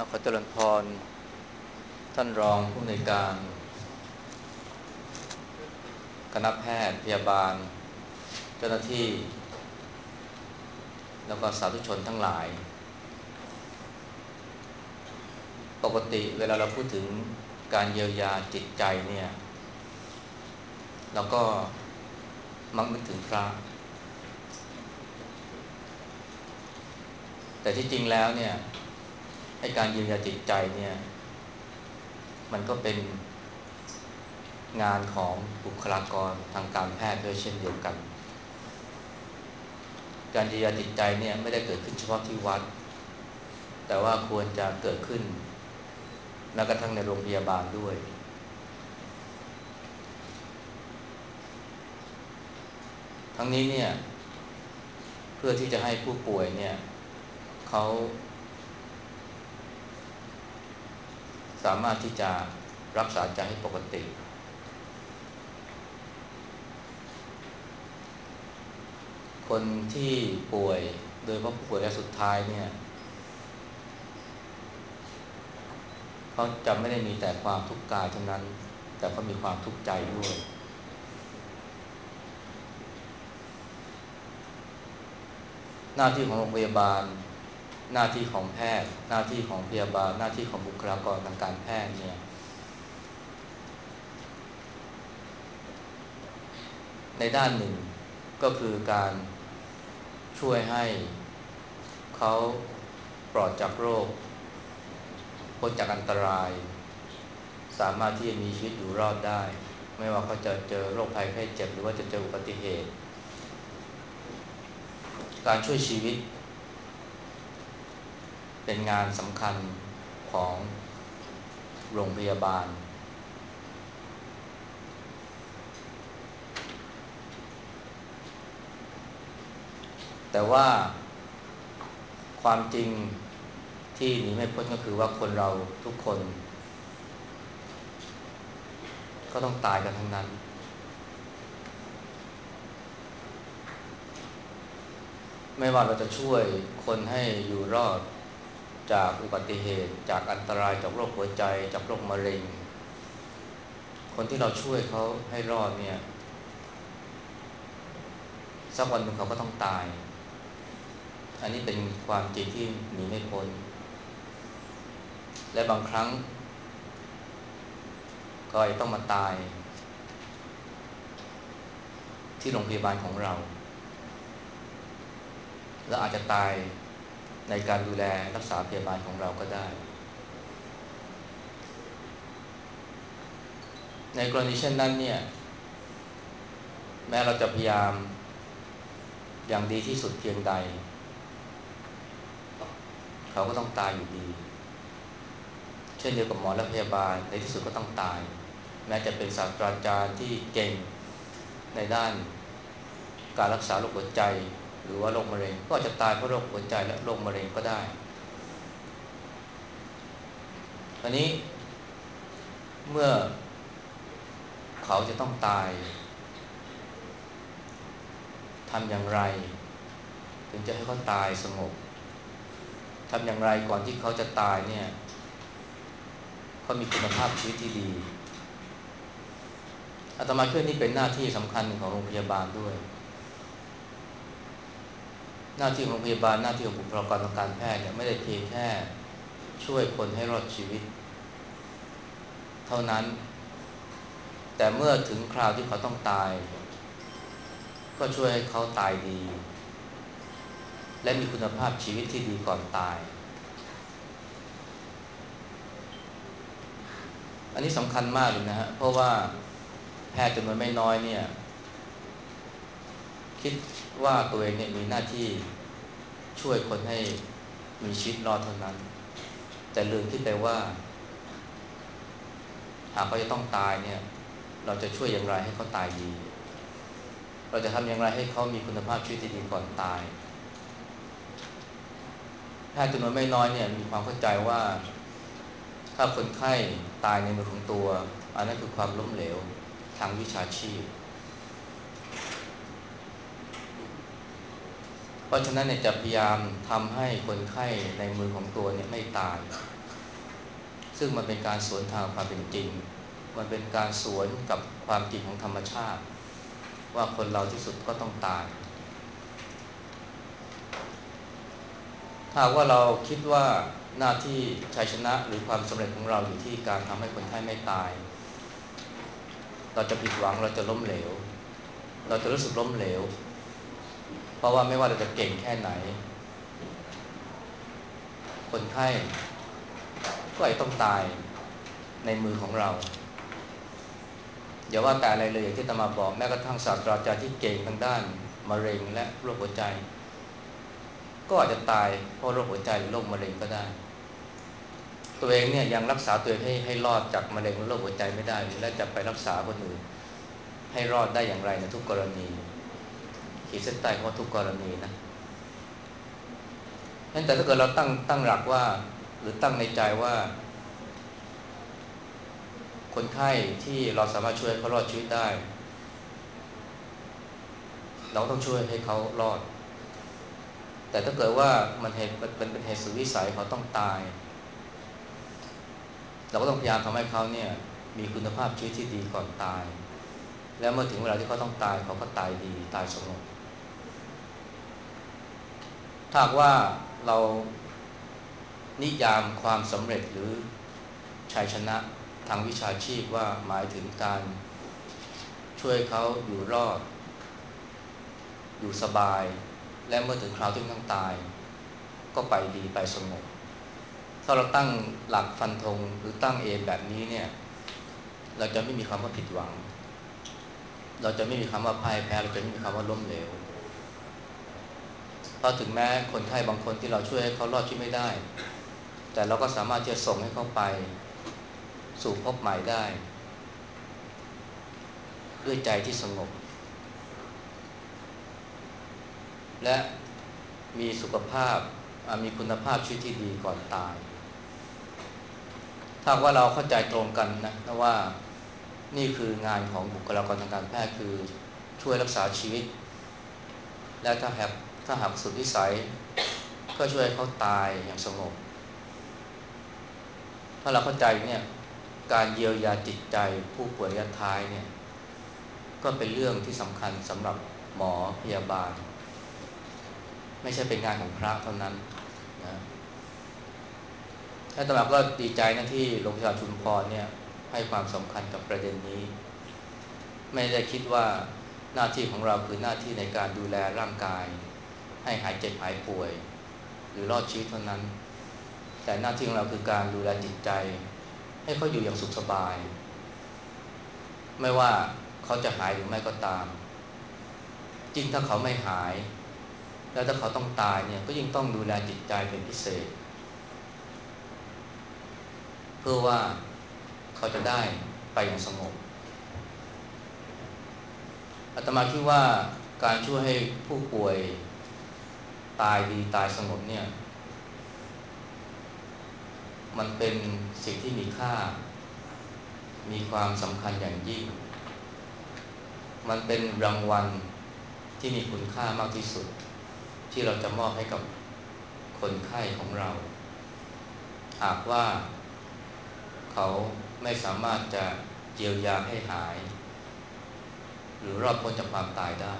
ขอเจริญพรท่านรองผู้อำนวยการคณะแพทย์พยาบาลเจ้าหน้าที่แล้วก็สาธุชนทั้งหลายปกติเวลาเราพูดถึงการเยียวยาจิตใจเนี่ยเราก็มักนึกถึงพระแต่ที่จริงแล้วเนี่ยให้การเยียวยาจิตใจเนี่ยมันก็เป็นงานของบุคลากรทางการแพทย์ด้วยเช่นเดียวกันการเยียวยาจิตใจเนี่ยไม่ได้เกิดขึ้นเฉพาะที่วัดแต่ว่าควรจะเกิดขึ้นแม้กระทั่งในโรงพยาบาลด้วยทั้งนี้เนี่ยเพื่อที่จะให้ผู้ป่วยเนี่ยเขาสามารถที่จะรักษาใจให้ปกติคนที่ป่วยโดยเฉพาะผู้ป่วยระยะสุดท้ายเนี่ยเขาจะไม่ได้มีแต่ความทุกข์กายเท่านั้นแต่เขามีความทุกข์ใจด้วยหน้าที่ของโรงพยาบาลหน้าที่ของแพทย์หน้าที่ของพยาบาลหน้าที่ของบุคลากรทางการแพทย์เนี่ยในด้านหนึ่งก็คือการช่วยให้เขาปลอดจากโรคพ้นจากอันตรายสามารถที่จะมีชีวิตอยู่รอดได้ไม่ว่าเขาจะเจอโรคภัยไข้เจ็บหรือว่าจะเจออุบัติเหตุการช่วยชีวิตเป็นงานสำคัญของโรงพยาบาลแต่ว่าความจริงที่หนีไม่พ้นก็คือว่าคนเราทุกคนก็ต้องตายกันทั้งนั้นไม่ว่าเราจะช่วยคนให้อยู่รอดจากอุบัติเหตุจากอันตรายจากโรคหัวใจจากโรคมะเร็งคนที่เราช่วยเขาให้รอดเนี่ยสักวันหนึ่งเขาก็ต้องตายอันนี้เป็นความจริงที่หนีไม่พ้นและบางครั้งก็ต้องมาตายที่โรงพยาบาลของเราและอาจจะตายในการดูแลรักษาพยาบาลของเราก็ได้ในกรณีเช่นนั้นเนี่ยแม้เราจะพยายามอย่างดีที่สุดเพียงใดเขาก็ต้องตายอยู่ดีเช่นเดียวกับหมอและพยาบาลในที่สุดก็ต้องตายแม้จะเป็นศาสตราจารย์ที่เก่งในด้านการรักษาโรคหัวใจหรือว่าโรคมะเร็งก็อาจจะตายเพราะโรคหัวใจและโรคมะเร็งก็ได้อันนี้เมื่อเขาจะต้องตายทำอย่างไรถึงจะให้เขาตายสงบทำอย่างไรก่อนที่เขาจะตายเนี่ยเขามีคุณภาพชีวิตที่ดีอาตมาคิดว่านี่เป็นหน้าที่สำคัญของโรงพยาบาลด้วยหน้าที่ของโรงพยาบาลหน้าที่ของบุคลากรทางการแพทย์เนี่ยไม่ได้เพียงแค่ช่วยคนให้รอดชีวิตเท่านั้นแต่เมื่อถึงคราวที่เขาต้องตายก็ช่วยให้เขาตายดีและมีคุณภาพชีวิตที่ดีก่อนตายอันนี้สำคัญมากเลยนะฮะเพราะว่าแพทย์จำนวนไม่น้อยเนี่ยคิดว่าตัวเองเนี่ยมีหน้าที่ช่วยคนให้มีชีวิตรอดเท่านั้นแต่ลืมคิดไปว่าหากเขาจะต้องตายเนี่ยเราจะช่วยอย่างไรให้เขาตายดีเราจะทำอย่างไรให้เขามีคุณภาพชีวิตที่ดีก่อนตายแพทย์จำนวนไม่น้อยเนี่ยมีความเข้าใจว่าถ้าคนไข้ตายในมือของตัวอันนั้นคือความล้มเหลวทางวิชาชีพเพราะฉะนั้นเนี่ยจะพยายามทำให้คนไข้ในมือของตัวเนี่ยไม่ตายซึ่งมันเป็นการสวนทางความเป็นจริงมันเป็นการสวนกับความจริงของธรรมชาติว่าคนเราที่สุดก็ต้องตายถ้าว่าเราคิดว่าหน้าที่ชัยชนะหรือความสำเร็จของเราอยู่ที่การทำให้คนไข้ไม่ตายเราจะผิดหวังเราจะล้มเหลวเราจะรู้สึกล้มเหลวเพราะว่าไม่ว่าเราจะเก่งแค่ไหนคนไข้ก็อาจต้องตายในมือของเราอย่าว่าแต่อะไรเลยอย่างที่อาตมาบอกแม้กระทั่งศาสตราจารย์ที่เก่งทางด้านมะเร็งและโรคหัวใจก็อาจจะตายเพราะโรคหัวใจหรือโรคมะเร็งก็ได้ตัวเองเนี่ยยังรักษาตัวเองให้รอดจากมะเร็งและโรคหัวใจไม่ได้และจะไปรักษาคนอื่นให้รอดได้อย่างไรในทุกกรณีขีดเส้นใต้ว่าทุกกรณีนะงั้นแต่ถ้าเกิดเราตั้งหลักว่าหรือตั้งในใจว่าคนไข้ที่เราสามารถช่วยเขารอดชีวิตได้เราต้องช่วยให้เขารอดแต่ถ้าเกิดว่ามันเป็นเหตุสุดวิสัยเขาต้องตายเราก็ต้องพยายามทำให้เขาเนี่ยมีคุณภาพชีวิตที่ดีก่อนตายแล้วเมื่อถึงเวลาที่เขาต้องตายเขาก็ตายดีตายสงบถ้าว่าเรานิยามความสำเร็จหรือชัยชนะทางวิชาชีพว่าหมายถึงการช่วยเขาอยู่รอดอยู่สบายและเมื่อถึงคราวที่ต้องตายก็ไปดีไปสงบถ้าเราตั้งหลักฟันธงหรือตั้งเอมแบบนี้เนี่ยเราจะไม่มีคำว่าผิดหวังเราจะไม่มีคำว่าพ่ายแพ้เราจะไม่มีคำว่าล้มเหลวเพราะถึงแม้คนไข้บางคนที่เราช่วยให้เขารอดชีวิตไม่ได้แต่เราก็สามารถที่จะส่งให้เขาไปสู่พบใหม่ได้ด้วยใจที่สงบและมีสุขภาพมีคุณภาพชีวิตที่ดีก่อนตายถ้าว่าเราเข้าใจตรงกันนะว่านี่คืองานของบุคลากรทางการแพทย์คือช่วยรักษาชีวิตและถ้าหากสุดวิสัยก็ช่วยให้เขาตายอย่างสงบถ้าเราเข้าใจเนี่ยการเยียวยาจิตใจผู้ป่วยระยะท้ายเนี่ยก็เป็นเรื่องที่สำคัญสำหรับหมอพยาบาลไม่ใช่เป็นงานของพระเท่านั้นนะอาตมาก็ดีใจนะที่โรงพยาบาลชุมพรเนี่ยให้ความสำคัญกับประเด็นนี้ไม่ได้คิดว่าหน้าที่ของเราคือหน้าที่ในการดูแลร่างกายให้หายเจ็บหายป่วยหรือรอดชีวิตเท่านั้นแต่หน้าที่ของเราคือการดูแลจิตใจให้เขาอยู่อย่างสุขสบายไม่ว่าเขาจะหายหรือไม่ก็ตามจริงถ้าเขาไม่หายแล้วถ้าเขาต้องตายเนี่ยก็ยิ่งต้องดูแลจิตใจเป็นพิเศษเพื่อว่าเขาจะได้ไปอย่างสงบอาตมาคิดว่าการช่วยให้ผู้ป่วยตายดีตายสงบเนี่ยมันเป็นสิ่งที่มีค่ามีความสำคัญอย่างยิ่งมันเป็นรางวัลที่มีคุณค่ามากที่สุดที่เราจะมอบให้กับคนไข้ของเราหากว่าเขาไม่สามารถจะเยียวยาให้หายหรือรอดพ้นจากความตายได้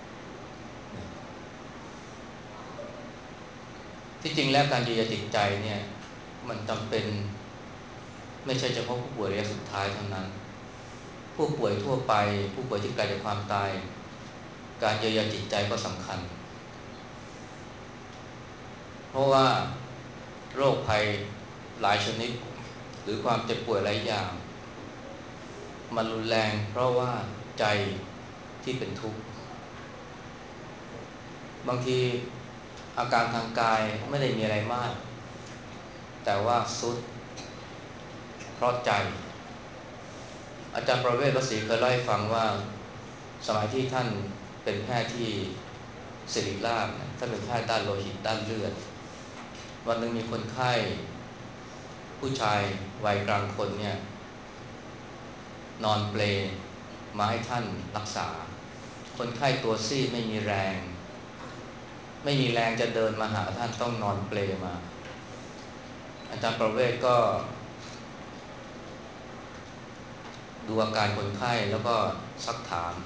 ที่จริงแล้วการเยียวยาจิตใจเนี่ยมันจำเป็นไม่ใช่เฉพาะผู้ป่วยระยะสุดท้ายเท่านั้นผู้ป่วยทั่วไปผู้ป่วยที่ไกลจากความตายการเยียวยาจิตใจก็สำคัญเพราะว่าโรคภัยหลายชนิดหรือความเจ็บป่วยหลายอย่างมันรุนแรงเพราะว่าใจที่เป็นทุกข์บางทีอาการทางกายไม่ได้มีอะไรมากแต่ว่าทรุดเพราะใจอาจารย์ประเวศวสีเคยเล่าให้ฟังว่าสมัยที่ท่านเป็นแพทย์ที่ศิริราชท่านเป็นแพทย์ด้านโลหิตด้านเลือดวันหนึ่งมีคนไข้ผู้ชายวัยกลางคนเนี่ยนอนเปลมาให้ท่านรักษาคนไข้ตัวซีดไม่มีแรงจะเดินมาหาท่านต้องนอนเปลมาอาจารย์ประเวศก็ดูอาการคนไข้แล้วก็ซักถาม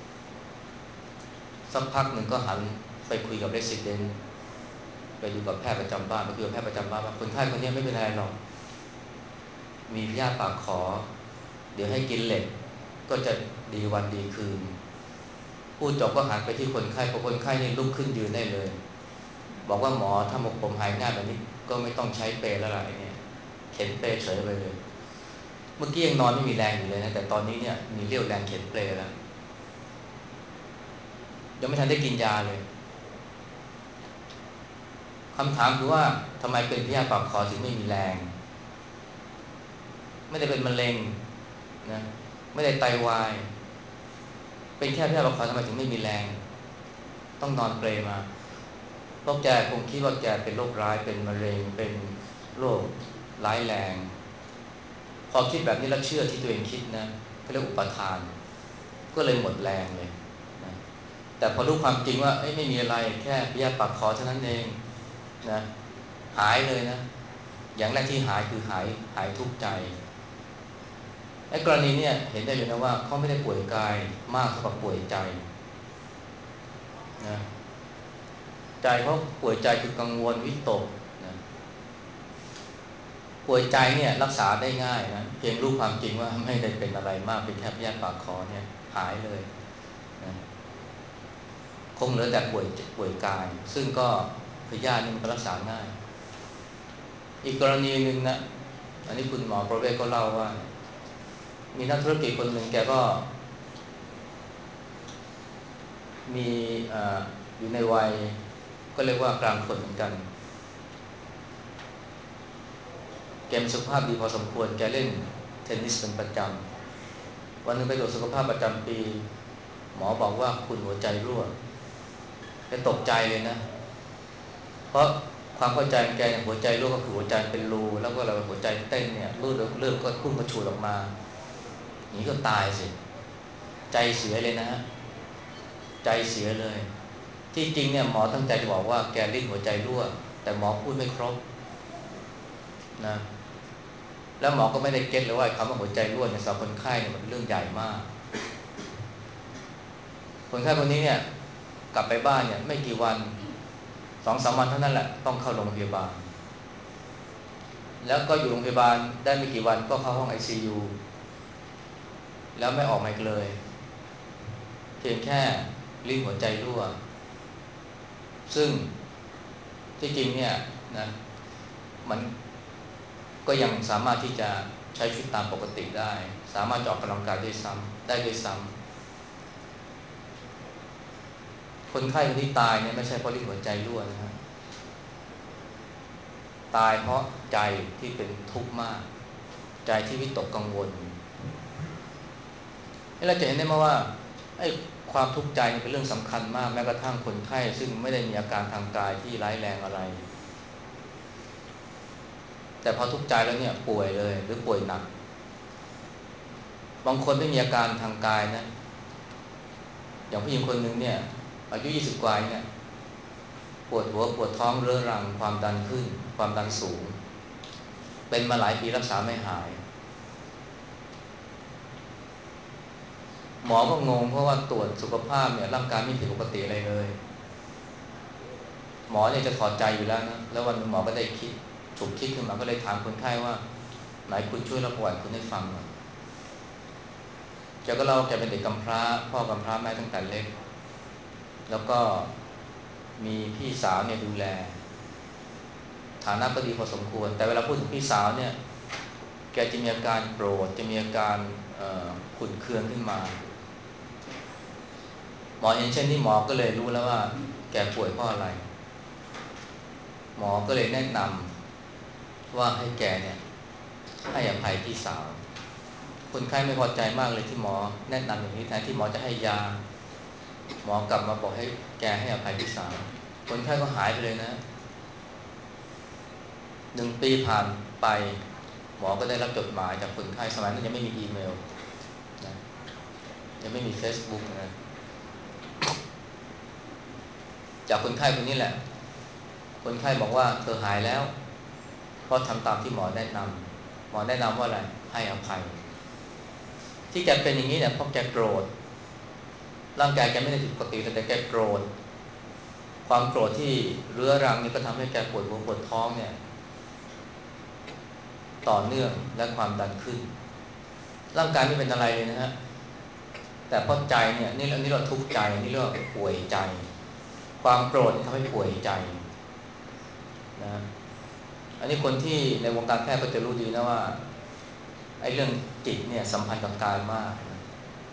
สักพักหนึ่งก็หันไปคุยกับเรสซิเดนต์ไปดูกับแพทย์ประจำบ้านไปคุยกับแพทย์ประจำบ้านว่าคนไข้คนนี้ไม่เป็นไรหรอกมีพยาธิปากขอเดี๋ยวให้กินเหล็กก็จะดีวันดีคืนพูดจบก็หันไปที่คนไข้พอคนไข้นี่ลุกขึ้นยืนได้เลยบอกว่าหมอถ้าหมกผมหายง่ายแบบนี้ก็ไม่ต้องใช้เปรแล้วล่ะไอ้เนี่ยเข็นเปรเฉยไปเลยเมื่อกี้ยังนอนไม่มีแรงอยู่เลยนะแต่ตอนนี้เนี่ยมีเรี่ยวแรงเข็นเปรแล้วยังไม่ทันได้กินยาเลยคำถามคือว่าทำไมเป็นพยาธิปากคอถึงไม่มีแรงไม่ได้เป็นมะเร็งนะไม่ได้ไตวายเป็นแค่พยาธิปากคอทำไมถึงไม่มีแรงต้องนอนเปรมาเพราะแกคงคิดว่าแกเป็นโรคร้ายเป็นมะเร็งเป็นโรคร้ายแรงพอคิดแบบนี้แล้วเชื่อที่ตัวเองคิดนะก็เรียกอุปทานก็เลยหมดแรงเลยนะแต่พอรู้ความจริงว่าไม่มีอะไรแค่พยาธิปากคอเท่านั้นเองนะหายเลยนะอย่างแรกที่หายคือหายทุกข์ใจไอ้กรณีเนี่ยเห็นได้เลยนะว่าเขาไม่ได้ป่วยกายมากเท่ากับป่วยใจนะใจเขาป่วยใจคือกังวลวิตกนะป่วยใจเนี่ยรักษาได้ง่ายนะเพียงรู้ความจริงว่าไม่ได้เป็นอะไรมากเป็นแค่พยาธิปากคอเนี่ยหายเลยนะคงเหลือแต่ป่วยกายซึ่งก็พยาธินี่มันก็รักษาง่ายอีกกรณีหนึ่งนะอันนี้คุณหมอประเวศก็เล่าว่ามีนักธุรกิจคนหนึ่งแกก็มีอยู่ในวัยก็เรียกว่ากลางคนเหมือนกันแกมีสุขภาพดีพอสมควรแกเล่นเทนนิสเป็นประจำวันหนึ่งไปตรวจสุขภาพประจำปีหมอบอกว่าคุณหัวใจรั่วแกตกใจเลยนะเพราะความเข้าใจของแกเนี่ยหัวใจรั่วก็คือหัวใจเป็นรูแล้วก็เราหัวใจเต้นเนี่ยเลือดก็พุ่งกระฉูดออกมาอย่างนี้ก็ตายสิใจเสียเลยนะฮะใจเสียเลยที่จริงเนี่ยหมอตั้งใจจะบอกว่าแกลิ้นหัวใจรั่วแต่หมอพูดไม่ครบนะแล้วหมอก็ไม่ได้เก็ตเลยว่าคำว่าหัวใจรั่วเนี่ยสำหรับคนไข้เนี่ยมันเป็นเรื่องใหญ่มากคนไข้คนนี้เนี่ยกลับไปบ้านเนี่ยไม่กี่วัน2-3 วันเท่านั้นแหละต้องเข้าโรงพยาบาลแล้วก็อยู่โรงพยาบาลได้ไม่กี่วันก็เข้าห้อง ICU แล้วไม่ออกมาอีกเลยเพียงแค่ลิ้นหัวใจรั่วซึ่งที่จริงเนี่ยนะมันก็ยังสามารถที่จะใช้ชีวิตตามปกติได้สามารถออกกำลังกายได้ด้วยซ้ำคนไข้คนที่ตายเนี่ยไม่ใช่เพราะลิ้นหัวใจรั่วนะฮะตายเพราะใจที่เป็นทุกข์มากใจที่วิตกกังวลเราจะเห็นได้มาว่าไอ้ความทุกข์ใจเป็นเรื่องสำคัญมากแม้กระทั่งคนไข้ซึ่งไม่ได้มีอาการทางกายที่ร้ายแรงอะไรแต่พอทุกข์ใจแล้วเนี่ยป่วยเลยหรือป่วยหนักบางคนไม่มีอาการทางกายนะอย่างผู้หญิงคนหนึ่งเนี่ยอายุ20กว่าเนี่ยปวดหัวปวดท้องเรื้อรังความดันขึ้นความดันสูงเป็นมาหลายปีรักษาไม่หายหมอก็งงเพราะว่าตรวจสุขภาพเนี่ยร่างกายไม่ผิดปกติอะไรเลยหมอเนี่ยจะถอดใจอยู่แล้วนะแล้ววันนึงหมอก็ได้ฉุกคิดขึ้นมาก็เลยถามคนไข้ว่าไหนคุณช่วยเล่าประวัติคุณให้ฟังหน่อยแกก็เล่าแกเป็นเด็กกำพร้าพ่อกำพร้าแม่ตั้งแต่เล็กแล้วก็มีพี่สาวเนี่ยดูแลฐานะก็ดีพอสมควรแต่เวลาพูดถึงพี่สาวเนี่ยแกจะมีอาการโกรธจะมีอาการขุ่นเคืองขึ้นมาหมอเห็นเช่นนี้หมอก็เลยรู้แล้วว่าแกป่วยเพราะอะไรหมอก็เลยแนะนำว่าให้แกเนี่ยให้อภัยพี่สาวคนไข้ไม่พอใจมากเลยที่หมอแนะนำอย่างนี้แทนที่หมอจะให้ยาหมอกลับมาบอกให้แกให้อภัยพี่สาวคนไข้ก็หายไปเลยนะ1 ปีผ่านไปหมอก็ได้รับจดหมายจากคนไข้สมัยนั้นยังไม่มีอีเมลนะยังไม่มี Facebook นะจากคนไข้คนนี้แหละคนไข้บอกว่าเธอหายแล้วเพราะทำตามที่หมอแนะนำหมอแนะนำว่าอะไรให้อภัยที่แกเป็นอย่างนี้เนี่ยเพราะแกโกรธร่างกายแกไม่ได้ผิดปกติแต่แกโกรธความโกรธที่เรื้อรังนี่ก็ทำให้แกปวดหัวปวดท้องเนี่ยต่อเนื่องและความดันขึ้นร่างกายไม่เป็นอะไรเลยนะฮะแต่เพราะใจเนี่ยนี่เราทุกข์ใจนี่เรียกว่าป่วยใจความโกรธทำให้ป่วยใจนะอันนี้คนที่ในวงการแพทย์ก็จะรู้ดีนะว่าไอ้เรื่องจิตเนี่ยสัมพันธ์กับกายมากนะ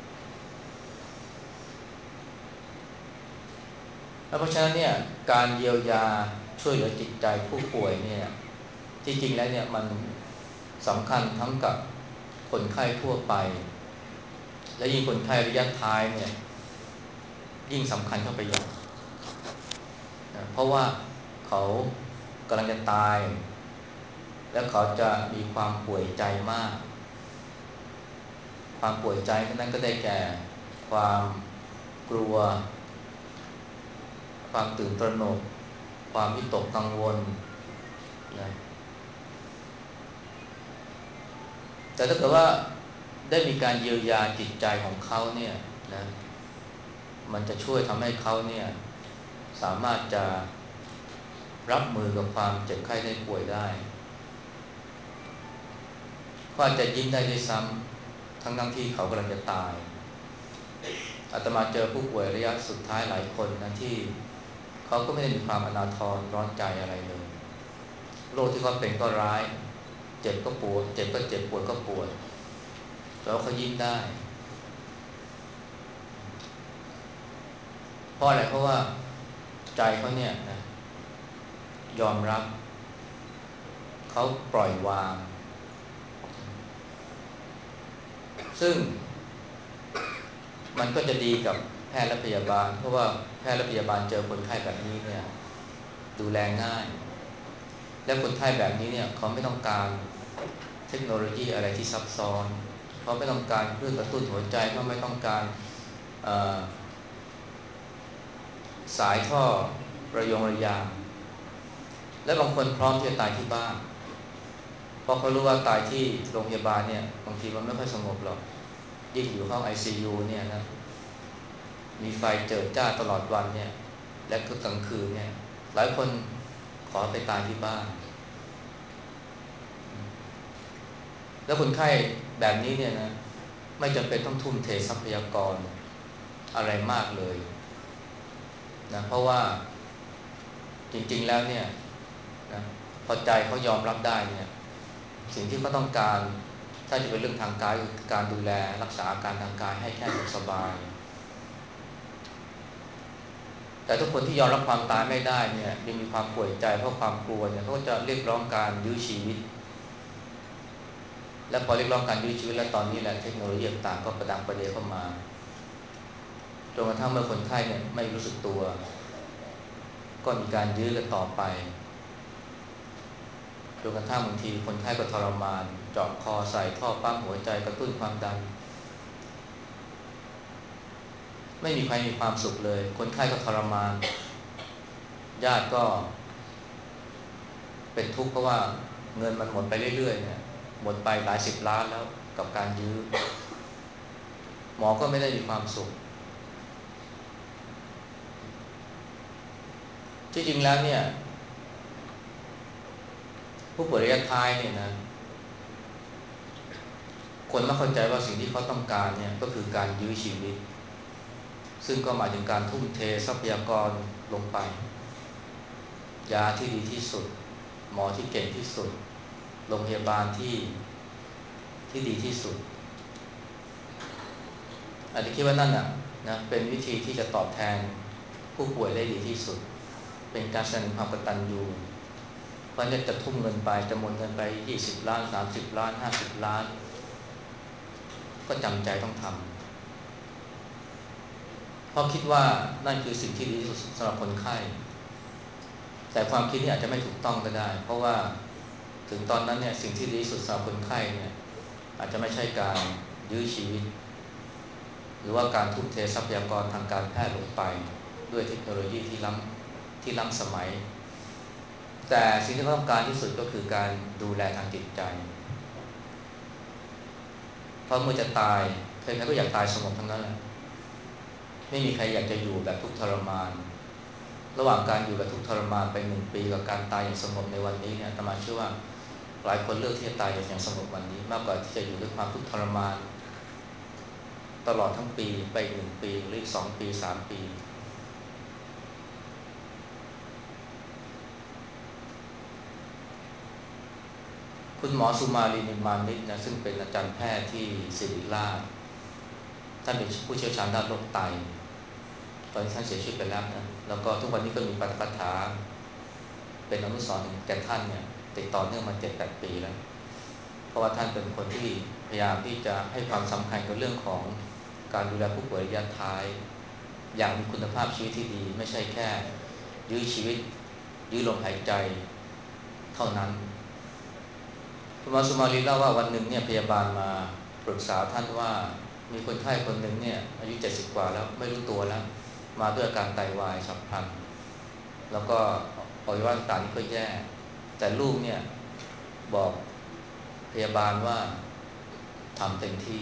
แล้วเพราะฉะนั้นเนี่ยการเยียวยาช่วยเหลือจิตใจผู้ป่วยเนี่ยที่จริงแล้วเนี่ยมันสำคัญทั้งกับคนไข้ทั่วไปและยิ่งคนไข้ระยะท้ายเนี่ยยิ่งสำคัญเข้าไปใหญ่นะเพราะว่าเขากำลังจะตายแล้วเขาจะมีความป่วยใจมากความป่วยใจนั้นก็ได้แก่ความกลัวความตื่นตระหนกความวิตกกังวลนะแต่ถ้าเกิดว่าได้มีการเยียวยาจิตใจของเขาเนี่ยนะมันจะช่วยทำให้เขาเนี่ยสามารถจะรับมือกับความเจ็บไข้ได้ป่วยได้เขาอาจจะยิ้มได้ด้วยซ้ำทั้งที่เขากำลังจะตายอาตมาเจอผู้ป่วยระยะสุดท้ายหลายคนนะที่เขาก็ไม่ได้มีความอนาถร้อนใจอะไรเลยโรคที่เขาเป็นก็ร้ายเจ็บก็ปวดเจ็บก็เจ็บปวดก็ปวดแต่ว่าเขายิ้มได้เพราะอะไรเพราะว่าใจเขาเนี่ยนะยอมรับเขาปล่อยวางซึ่งมันก็จะดีกับแพทย์และพยาบาลเพราะว่าแพทย์และพยาบาลเจอคนไข้แบบนี้เนี่ยดูแลง่ายและคนไข้แบบนี้เนี่ยเขาไม่ต้องการเทคโนโลยีอะไรที่ซับซ้อนเขาไม่ต้องการเครื่องกระตุ้นหัวใจเขาไม่ต้องการสายท่อระยงระยางและบางคนพร้อมที่จะตายที่บ้านเพราะเขารู้ว่าตายที่โรงพยาบาลเนี่ยบางทีมันไม่ค่อยสงบหรอกยิ่งอยู่ห้อง ICU เนี่ยนะมีไฟเจิดจ้าตลอดวันเนี่ยและก็กลางคืนเนี่ยหลายคนขอไปตายที่บ้านแล้วคนไข้แบบนี้เนี่ยนะไม่จำเป็นต้องทุ่มเททรัพยากรอะไรมากเลยนะเพราะว่าจริงๆแล้วเนี่ยนะพอใจเขายอมรับได้เนี่ยสิ่งที่เขาต้องการถ้าจะเป็นเรื่องทางกายคือการดูแลรักษาอาการทางกายให้แค่สุขสบายแต่ทุกคนที่ยอมรับความตายไม่ได้เนี่ยยังมีความป่วยใจเพราะความกลัวเนี่ยเขาก็จะเรียกร้องการยื้อชีวิตและพอเรียกร้องการยื้อชีวิตแล้วตอนนี้แหละเทคโนโลยีต่างๆก็ประดังประเดเข้ามาจนกระทั่งเมื่อคนไข้เนี่ยไม่รู้สึกตัวก็มีการยื้อกันต่อไปจนกระทั่งบางทีคนไข้ก็ทรมานเจาะคอใส่ท่อปั๊มหัวใจกระตุ้นความดันไม่มีใครมีความสุขเลยคนไข้ก็ทรมานญาติก็เป็นทุกข์เพราะว่าเงินมันหมดไปเรื่อยๆเนี่ยหมดไปหลายสิบล้านแล้วกับการยื้อหมอก็ไม่ได้มีความสุขที่จริงแล้วเนี่ยผู้ป่วยระยะท้ายเนี่ยนะคนไม่เข้าใจว่าสิ่งที่เขาต้องการเนี่ยก็คือการยื้อชีวิตซึ่งก็หมายถึงการทุ่มเททรัพยากรลงไปยาที่ดีที่สุดหมอที่เก่งที่สุดโรงพยาบาลที่ดีที่สุดอาจจะคิดว่านั่นน่ะนะเป็นวิธีที่จะตอบแทนผู้ป่วยได้ดีที่สุดเป็นการแสดงความกตัญญูเพราะเนี่ยจะทุ่มเงินไปจะหมดเงินไป20 ล้าน30 ล้าน50 ล้านก็จำใจต้องทำเพราะคิดว่านั่นคือสิ่งที่ดีที่สุดสำหรับคนไข้แต่ความคิดนี้อาจจะไม่ถูกต้องก็ได้เพราะว่าถึงตอนนั้นเนี่ยสิ่งที่ดีที่สุดสำหรับคนไข้เนี่ยอาจจะไม่ใช่การยื้อชีวิตหรือว่าการทุ่มเททรัพยากรทางการแพทย์ลงไปด้วยเทคโนโลยีที่ล้ำสมัยแต่สิ่งที่เขาต้องการที่สุดก็คือการดูแลทางจิตใจเพราะเมื่อจะตายใครๆก็อยากตายสงบทั้งนั้นแหละไม่มีใครอยากจะอยู่แบบทุกข์ทรมานระหว่างการอยู่แบบทุกข์ทรมานไป1 ปีกับการตายอย่างสงบในวันนี้เนี่ยอาตมาเชื่อว่าหลายคนเลือกที่จะตายอย่างสงบวันนี้มากกว่าที่จะอยู่ด้วยความทุกข์ทรมานตลอดทั้งปีไปอีก1 ปีหรืออีก2 ปี3 ปีคุณหมอสุมาลีนิมมานิชนะซึ่งเป็นอาจารย์แพทย์ที่ศิริราชท่านเป็นผู้เชี่ยวชาญด้านโรคไตตอนนี้ท่านเสียชีวิตไปแล้วนะแล้วก็ทุกวันนี้ก็มีปาฐกถาเป็นอนุสรณ์ถึงแก่ท่านเนี่ยติดต่อเนื่องมา7-8 ปีแล้วเพราะว่าท่านเป็นคนที่พยายามที่จะให้ความสำคัญกับเรื่องของการดูแลผู้ป่วยระยะท้ายอย่างมีคุณภาพชีวิตที่ดีไม่ใช่แค่ยื้อชีวิตยื้อลมหายใจเท่านั้นคุณหมอสุมาลีเล่าว่าวันหนึ่งเนี่ยพยาบาลมาปรึกษาท่านว่ามีคนไข้คนหนึ่งเนี่ยอายุ70 กว่าแล้วไม่รู้ตัวแล้วมาด้วยอาการไตวายฉับพลันแล้วก็อวัยวะต่างๆนี่ก็แย่แต่ลูกเนี่ยบอกพยาบาลว่าทำเต็มที่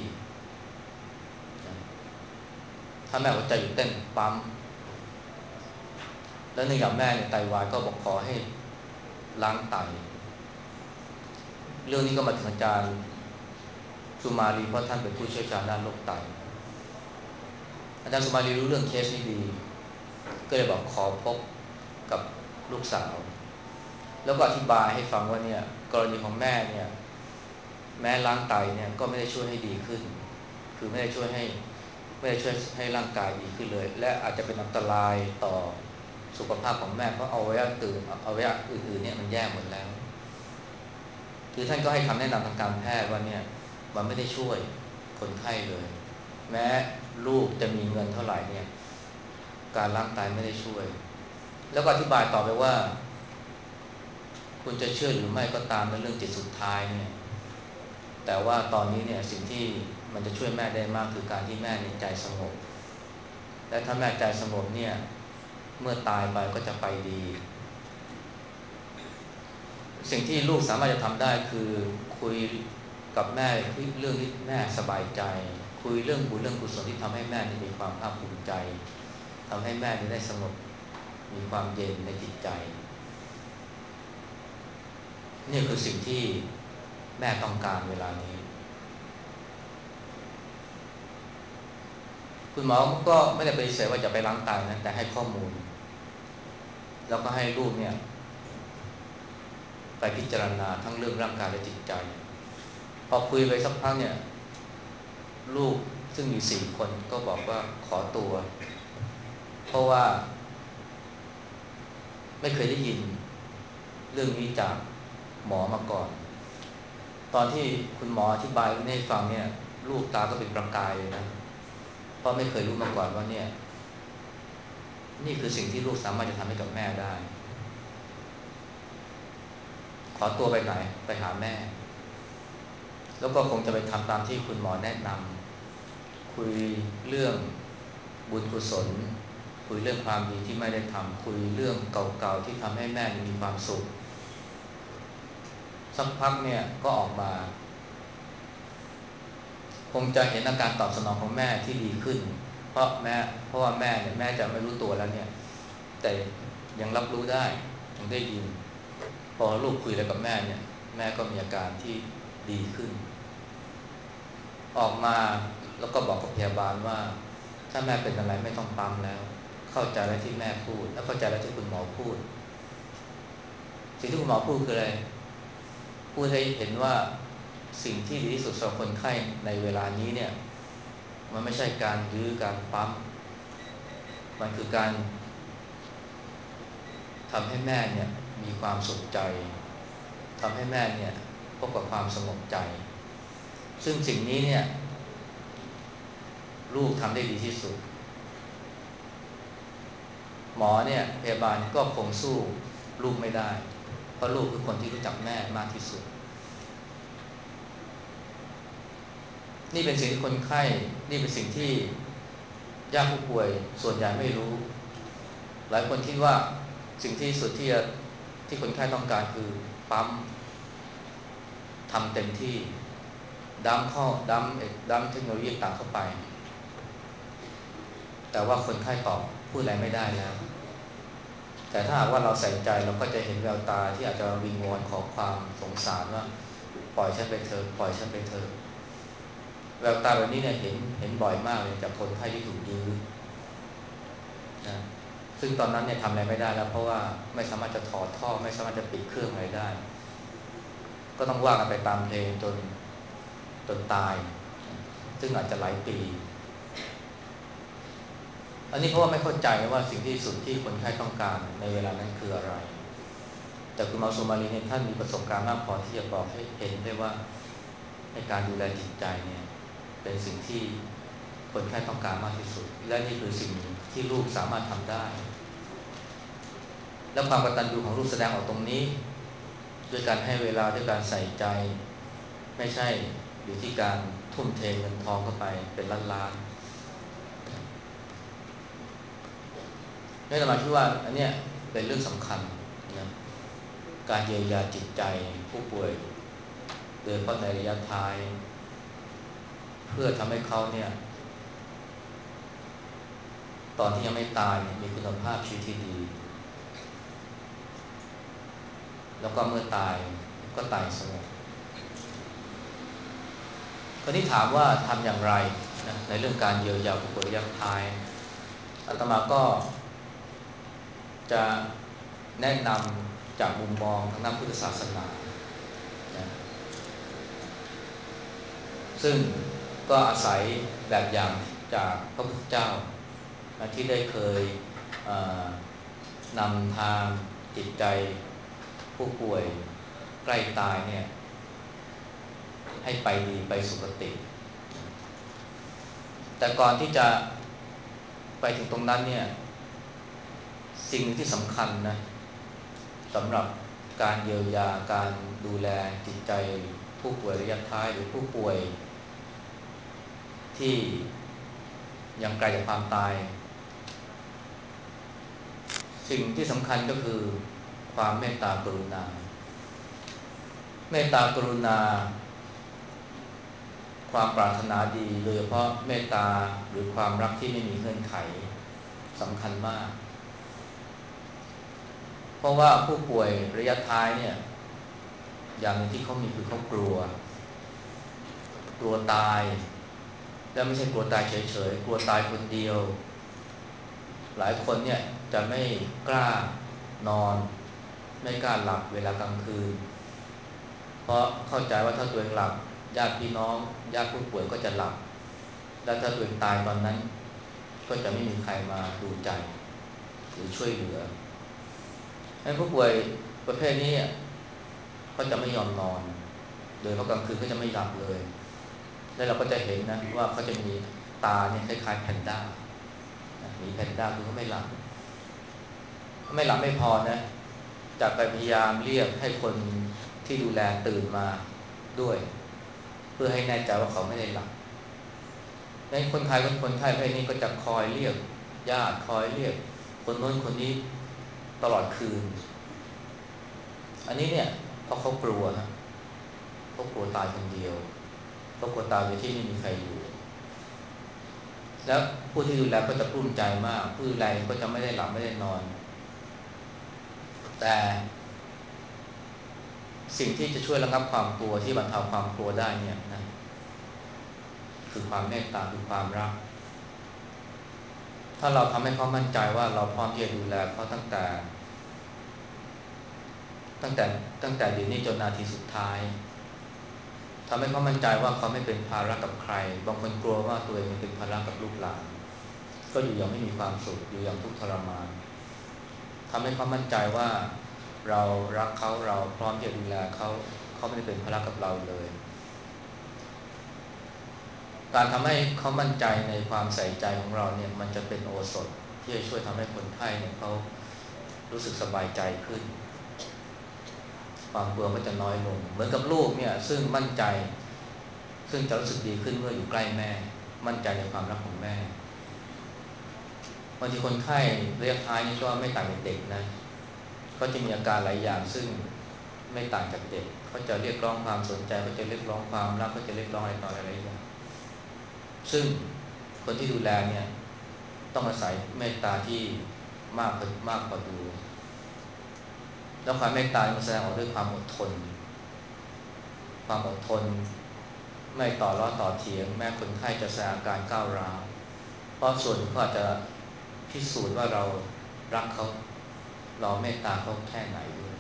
ถ้าแม่หัวใจหยุดเต้นปั๊มแล้วในอย่างแม่เนี่ยไตวายก็บอกขอให้ล้างไตเรื่องนี้ก็มาถึงอาจารย์สุมาลีเพราะท่านเป็นผู้เชี่ยวชาญด้านโรคไตอาจารย์สุมาลีรู้เรื่องเคสนี้ดีก็เลยบอกขอพบกับลูกสาวแล้วก็อธิบายให้ฟังว่าเนี่ยกรณีของแม่เนี่ยแม้ล้างไตเนี่ยก็ไม่ได้ช่วยให้ดีขึ้นคือไม่ได้ช่วยให้ร่างกายดีขึ้นเลยและอาจจะเป็นอันตรายต่อสุขภาพของแม่เพราะอวัยวะอื่นๆเนี่ยมันแย่หมดแล้วคือท่านก็ให้คำแนะนำทางการแพทย์ว่าเนี่ยมันไม่ได้ช่วยคนไข้เลยแม้ลูกจะมีเงินเท่าไหร่เนี่ยการล้างไตไม่ได้ช่วยแล้วก็อธิบายต่อไปว่าคุณจะเชื่อหรือไม่ก็ตามในเรื่องจิตสุดท้ายเนี่ยแต่ว่าตอนนี้เนี่ยสิ่งที่มันจะช่วยแม่ได้มากคือการที่แม่ในใจสงบและถ้าแม่ใจสงบเนี่ยเมื่อตายไปก็จะไปดีสิ่งที่ลูกสามารถจะทำได้คือคุยกับแม่เรื่องที่แม่สบายใจคุยเรื่องบุญเรื่องกุศลที่ทำให้แม่มีความภาคภูมิใจทำให้แม่ได้สงบมีความเย็นในจิตใจนี่คือสิ่งที่แม่ต้องการเวลานี้คุณหมอก็ไม่ได้ปฏิเสธว่าจะไปล้างไตนะแต่ให้ข้อมูลแล้วก็ให้ลูกเนี่ยไปพิจารณาทั้งเรื่องร่างกายและจิตใจพอคุยไปสักพักเนี่ยลูกซึ่งมี4 คนก็บอกว่าขอตัวเพราะว่าไม่เคยได้ยินเรื่องนี้จากหมอมาก่อนตอนที่คุณหมออธิบายให้ฟังเนี่ยลูกตาก็เป็นประกายเลยนะเพราะไม่เคยรู้มาก่อนว่าเนี่ยนี่คือสิ่งที่ลูกสามารถจะทำให้กับแม่ได้ขอตัวไปไหนไปหาแม่แล้วก็คงจะไปทำตามที่คุณหมอแนะนำคุยเรื่องบุญกุศลคุยเรื่องความดีที่ไม่ได้ทำคุยเรื่องเก่าๆที่ทำให้แม่มีความสุขสักพักเนี่ยก็ออกมาคงจะเห็นอาการตอบสนองของแม่ที่ดีขึ้นเพราะว่าแม่เนี่ยแม่จะไม่รู้ตัวแล้วเนี่ยแต่ยังรับรู้ได้ยังได้ยินพอลูกคุยอะไรกับแม่เนี่ยแม่ก็มีอาการที่ดีขึ้นออกมาแล้วก็บอกกับพยาบาลว่าถ้าแม่เป็นอะไรไม่ต้องปั๊มแล้วเข้าใจแล้วที่แม่พูดแล้วเข้าใจแล้วที่คุณหมอพูดสิ่งที่คุณหมอพูดคืออะไรพูดให้เห็นว่าสิ่งที่ดีที่สุดสำหรับคนไข้ในเวลานี้เนี่ยมันไม่ใช่การยื้อการปั๊มมันคือการทำให้แม่เนี่ยมีความสุขใจทำให้แม่เนี่ยพบกับความสงบใจซึ่งสิ่งนี้เนี่ยลูกทำได้ดีที่สุดหมอเนี่ยพยาบาลก็คงสู้ลูกไม่ได้เพราะลูกคือคนที่รู้จักแม่มากที่สุดนี่เป็นสิ่งที่คนไข้นี่เป็นสิ่งที่ญาติผู้ป่วยส่วนใหญ่ไม่รู้หลายคนคิดว่าสิ่งที่สุดที่คนไข้ต้องการคือปั๊มทำเต็มที่ดัมเทคโนโลยีต่างเข้าไปแต่ว่าคนไข้ตอบพูดอะไรไม่ได้แล้วแต่ถ้าหากว่าเราใส่ใจเราก็จะเห็นแววตาที่อาจจะวิงวอนขอความสงสารว่าปล่อยฉันไปเถอะปล่อยฉันไปเถอะแววตาแบบนี้เนี่ยเห็นบ่อยมากเลยจากคนไข้ที่ถูกยื้อนะซึ่งตอนนั้นเนี่ยทำอะไรไม่ได้แล้วเพราะว่าไม่สามารถจะถอดท่อไม่สามารถจะปิดเครื่องอะไรได้ก็ต้องว่ากันไปตามเพลงจนตายซึ่งอาจจะหลายปีอันนี้เพราะว่าไม่เข้าใจว่าสิ่งที่สุดที่คนไข้ต้องการในเวลานั้นคืออะไรแต่คุณหมอสุมาลีเนี่ยท่านมีประสบการณ์มากพอที่จะบอกให้เห็นได้ว่าในการดูแลจิตใจเนี่ยเป็นสิ่งที่คนไข้ต้องการมากที่สุดและนี่คือสิ่งที่ลูกสามารถทำได้และความกตัญญูของลูกแสดงออกตรงนี้ด้วยการให้เวลาด้วยการใส่ใจไม่ใช่อยู่ที่การทุ่มเทเงินทองเข้าไปเป็นล้านๆนี่เรามาคิดว่าอันเนี้ยเป็นเรื่องสำคัญนะการเยียวยาจิตใจผู้ป่วยโดยเฉพาะในระยะท้ายเพื่อทำให้เขาเนี่ยตอนที่ยังไม่ตายมีคุณภาพชีวิตที่ดีแล้วก็เมื่อตายก็ตายสงบคราวนี้ถามว่าทำอย่างไรนะในเรื่องการเยียวยาผู้ป่วยระยะท้ายอาตมาก็จะแนะนำจากมุมมองทางด้านพุทธศาสนานะซึ่งก็อาศัยแบบอย่างจากพระพุทธเจ้าที่ได้เคยนำทางจิตใจผู้ป่วยใกล้ตายเนี่ยให้ไปดีไปสุคติแต่ก่อนที่จะไปถึงตรงนั้นเนี่ยสิ่งที่สำคัญนะสำหรับการเยียวยาการดูแลจิตใจผู้ป่วยระยะท้ายหรือผู้ป่วยที่ยังไกลจากความตายสิ่งที่สำคัญก็คือความเมตตากรุณาเมตตากรุณาความปรารถนาดีโดยเฉพาะเมตตาหรือความรักที่ไม่มีเงื่อนไขสำคัญมากเพราะว่าผู้ป่วยระยะท้ายเนี่ยอย่างหนึ่งที่เขามีคือเขากลัวตายและไม่ใช่กลัวตายเฉยๆกลัวตายคนเดียวหลายคนเนี่ยจะไม่กล้านอนไม่กล้าหลับเวลากลางคืนเพราะเข้าใจว่าถ้าตัวเองหลับญาติพี่น้องญาติผู้ป่วยก็จะหลับและถ้าตัวเองตายตอนนั้นก็จะไม่มีใครมาดูใจหรือช่วยเหลือให้ผู้ป่วยประเภทนี้ก็จะไม่ยอมนอนโดยเพราะกลางคืนก็จะไม่หลับเลยแล้วเราก็จะเห็นนะว่าเขาจะมีตาเนี่ยคล้ายๆแพนด้ามีแพนด้าคือเขาไม่หลับไม่พอนะจะไปพยายามเรียกให้คนที่ดูแลตื่นมาด้วยเพื่อให้แน่ใจว่าเขาไม่ได้หลับในคนไทยประเภทนี้ก็จะคอยเรียกญาติคอยเรียกคนโน้นคนนี้ตลอดคืนอันนี้เนี่ยเพราะเขากลัวฮะเขากลัวตายคนเดียวเขากลัวตายโดยที่ไม่มีใครอยู่แล้วผู้ที่ดูแลก็จะกลุ้มใจมากผู้ดูแลก็จะไม่ได้หลับไม่ได้นอนแต่สิ่งที่จะช่วยระงับความกลัวที่บรรเทาความกลัวได้เนี่ยนะคือความเมตตาคือความรักถ้าเราทำให้เขามั่นใจว่าเราพร้อมที่จะดูแลเขาตั้งแต่ตั้งแต่เดี๋ยวนี้จนนาทีสุดท้ายทำให้เขามั่นใจว่าเขาไม่เป็นภาระกับใครบางคนกลัวว่าตัวเองเป็นภาระกับลูกหลานก็อยู่อย่างไม่มีความสุขอยู่อย่างทุกข์ทรมานทำให้เขามั่นใจว่าเรารักเขาเราพร้อมที่จะดูแลเขาเขาไม่ได้เป็นภาระกับเราเลยการทำให้เขามั่นใจในความใส่ใจของเราเนี่ยมันจะเป็นโอสถที่จะช่วยทำให้คนไข้เนี่ยเขารู้สึกสบายใจขึ้นความกลัวก็จะน้อยลงเหมือนกับลูกเนี่ยซึ่งมั่นใจซึ่งจะรู้สึกดีขึ้นเมื่ออยู่ใกล้แม่มั่นใจในความรักของแม่บางทีคนไข้ระยะท้ายนี่ก็ไม่ต่างจากเด็กนะก็จะมีอาการหลายอย่างซึ่งไม่ต่างจากเด็กเขาจะเรียกร้องความสนใจเขาจะเรียกร้องความรักเขาจะเรียกร้องอะไรต่ออะไรอย่างซึ่งคนที่ดูแลเนี่ยต้องอาศัยเมตตาที่มากกว่าดูแล้วความเมตตามันแสดงออกด้วยความอดทนไม่ต่อล้อต่อเถียงแม้คนไข้จะแสดงอาการก้าวร้าวเพราะส่วนเขาอาจจะพิสูจน์ว่าเรารักเขาเราเมตตาเขาแค่ไหนด้วย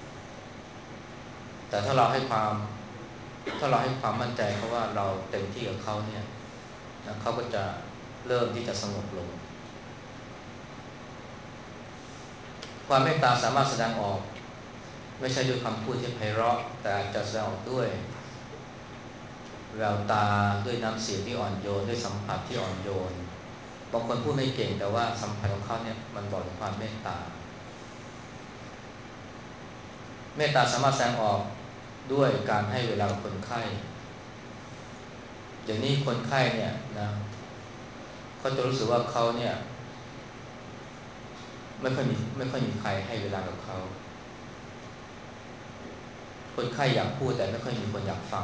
แต่ถ้าเราให้ความมั่นใจเขาว่าเราเต็มที่กับเขาเนี่ยนะเขาก็จะเริ่มที่จะสงบลงความเมตตาสามารถแสดงออกไม่ใช่ด้วยคำพูดที่ไพเราะแต่จะแสดงออกด้วยแววตาด้วยน้ำเสียงที่อ่อนโยนด้วยสัมผัสที่อ่อนโยนบางคนพูดไม่เก่งแต่ว่าสัมผัสของเขาเนี่ยมันบอกถึงความเมตตาสามารถแสดงออกด้วยการให้เวลากับคนไข้เดี๋ยวนี้คนไข้เนี่ยนะเขาจะรู้สึกว่าเขาเนี่ยไม่ค่อยมีใครให้เวลากับเขาคนไข้อยากพูดแต่ไม่ค่อยมีคนอยากฟัง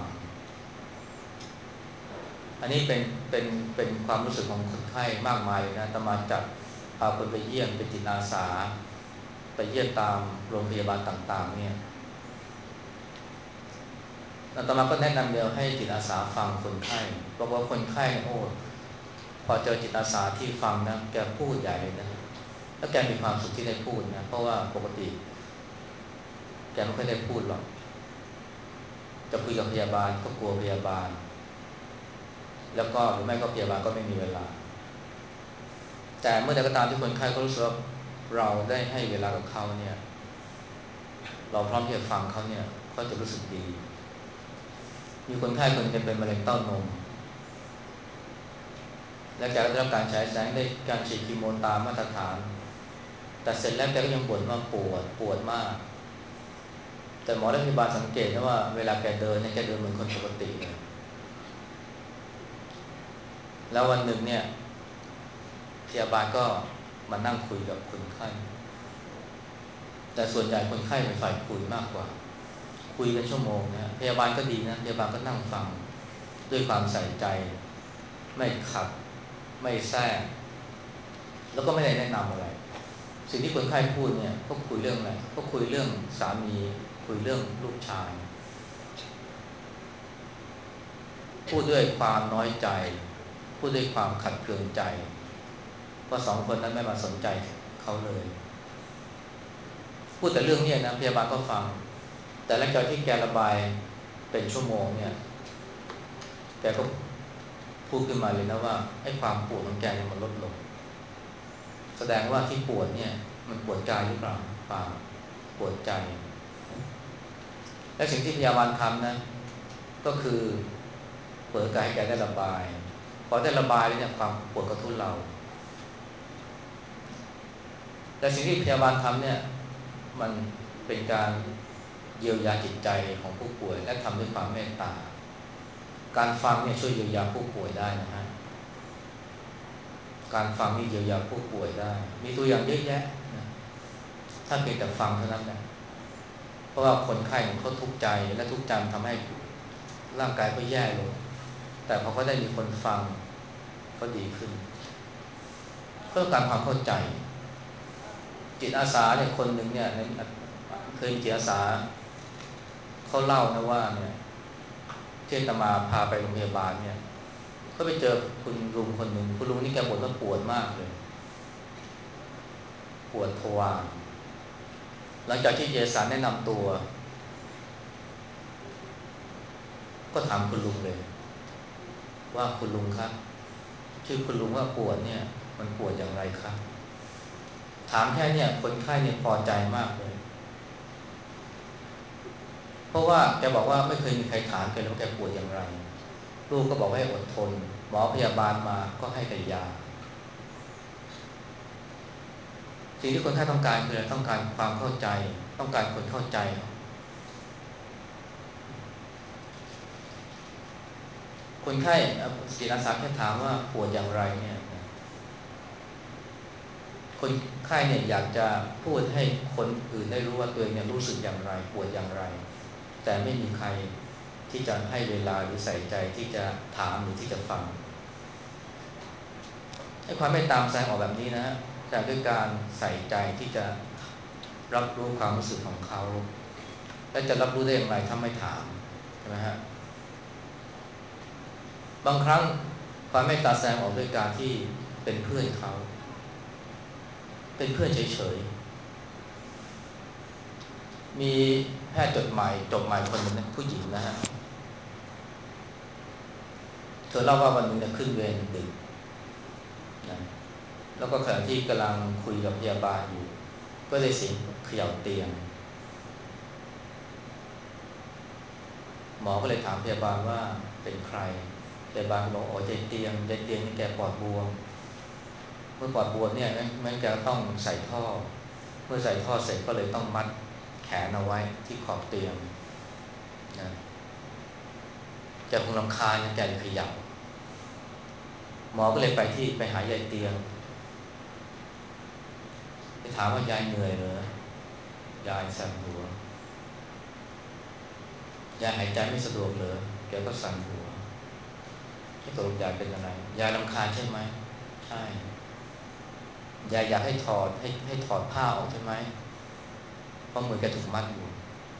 อันนี้เป็นความรู้สึกของคนไข้มากมายเลยนะอาตมาจัดพาคนไปเยี่ยมเป็นจิตอาสาไปเยี่ยมตามโรงพยาบาลต่างๆเนี่ยอาตมาก็แนะนำเดียวให้จิตอาสาฟังคนไข้บอกว่าคนไข้โอ้พอเจอจิตอาสาที่ฟังนะแกพูดใหญ่เลยนะแล้วแกมีความสุขที่ได้พูดนะเพราะว่าปกติแกไม่ค่อยได้พูดหรอกจะคุยกับพยาบาลก็กลัวพยาบาลแล้วก็หรือไม่ก็พยาบาลก็ไม่มีเวลาแต่เมื่อใดก็ตามที่คนไข้เขารู้สึกว่าเราได้ให้เวลากับเขาเนี่ยเราพร้อมที่จะฟังเขาเนี่ยเขาจะรู้สึกดีมีคนไข้คนนึงเป็นมะเร็งเต้านมและแกก็ได้รับการฉายแสงได้การฉีดคีโมตามมาตรฐานแต่เสร็จแล้วแกก็ยังบ่นว่าปวดมากแต่หมอและพยาบาลสังเกตนะว่าเวลาแกเดินเนี่ยแกเดินเหมือนคนปกติเลยแล้ววันหนึ่งเนี่ยพยาบาลก็มานั่งคุยกับคนไข้แต่ส่วนใหญ่คนไข้เป็นฝ่ายคุยมากกว่าคุยกันชั่วโมงนะพยาบาลก็ดีนะพยาบาลก็นั่งฟังด้วยความใส่ใจไม่ขัดไม่แทรกแล้วก็ไม่ได้แนะนำอะไรสิ่งที่คนไข้พูดเนี่ยก็คุยเรื่องอะไรก็คุยเรื่องสามีคุยเรื่องลูกชายพูดด้วยความน้อยใจพูดด้วยความขัดเคืองใจเพราะสองคนนั้นไม่มาสนใจเขาเลยพูดแต่เรื่องนี้นะพยาบาลก็ฟังแต่หลังจากที่แกระบายเป็นชั่วโมงเนี่ยแกก็พูดขึ้นมาเลยนะว่าไอ้ความปวดของแกเนี่ยมันลดลงแสดงว่าที่ปวดเนี่ยมันปวดกายหรือเปล่าเปล่าปวดใจและสิ่งที่พยาบาลทำนะก็คือเปิดกายให้แกได้ระบายพอได้ระบายแล้วเนี่ยความปวดก็ทุเลาแต่สิ่งที่พยาบาลทำเนี่ยมันเป็นการเยียวยาจิตใจของผู้ป่วยและทำด้วยความเมตตาการฟังเนี่ยช่วยเยียวยาผู้ป่วยได้นะฮะการฟังนี่เยียวยาผู้ป่วยได้มีตัวอย่างเยอะแยะนะถ้าเพียงแต่ฟังเท่านั้นแหละเพราะว่าคนไข้เขาทุกข์ใจและทุกข์ใจทำให้ร่างกายเขาแย่ลงแต่พอเขาได้มีคนฟังก็ดีขึ้นเพื่อการความเข้าใจจิตอาสาเนี่ยคนหนึ่งเนี่ยเคยมีจิตอาสาเขาเล่านะว่าเนี่ยที่อาตมาพาไปโรงพยาบาลเนี่ยก็ไปเจอคุณลุงคนหนึ่งคุณลุงนี่แกบ่นว่าปวดมากเลยปวดทวารหลังจากที่เจสันแนะนำตัวก็ถามคุณลุงเลยว่าคุณลุงครับชื่อคุณลุงว่าปวดเนี่ยมันปวดอย่างไรครับถามแค่เนี่ยคนไข้เนี่ยพอใจมากเลยเพราะว่าแกบอกว่าไม่เคยมีใครถามแกเลยว่าแกปวดอย่างไรลูกก็บอกให้อดทนหมอพยาบาลมาก็ให้แต่ยาสิ่งที่คนไข้ต้องการคืออะไรต้องการความเข้าใจต้องการคนเข้าใจคนไข้จิตอาสาแค่ถามว่าปวดอย่างไรเนี่ยคนไข้เนี่ยอยากจะพูดให้คนอื่นได้รู้ว่าตัวเองเนี่ยรู้สึกอย่างไรปวดอย่างไรแต่ไม่มีใครที่จะให้เวลาหรือใส่ใจที่จะถามหรือที่จะฟังให้ความไม่ตามแสดงออกแบบนี้นะฮะแต่ด้วยการใส่ใจที่จะรับรู้ความรู้สึกของเขาและจะรับรู้ได้อย่างไรถ้าไม่ถามใช่ไหมฮะบางครั้งความไม่ตาแสดงออกด้วยการที่เป็นเพื่อนเขาเป็นเพื่อนเฉยๆมีแพทย์จบใหม่คนหนึ่งนะผู้หญิงนะฮะเธอเล่าว่าวันหนึ่งเนี่ยขึ้นเวรดึกนะแล้วก็ขณะที่กำลังคุยกับพยาบาลอยู่ก็ได้เสียงเขย่าเตียงหมอก็เลยถามพยาบาลว่าเป็นใครพยาบาลก็บอกอ๋ใจเตียงนี่แกปอดบวมเมื่อปอดบวมเนี่ยงั้นแกต้องใส่ท่อเมื่อใส่ท่อเสร็จก็เลยต้องมัดแขนเอาไว้ที่ขอบเตียงนะแกคงรำคาญแกเลยขยับหมอก็เลยไปหายายเตียงไปถามว่ายายเหนื่อยเหรอยายสั่นหัวยายหายใจไม่สะดวกเหรอแกก็สั่นหัวที่ตกลงยายเป็นอะไรยายรำคาญใช่ไหมใช่ยายอยากให้ถอดผ้าออกใช่ไหมเพราะมือแกถูกมัดอยู่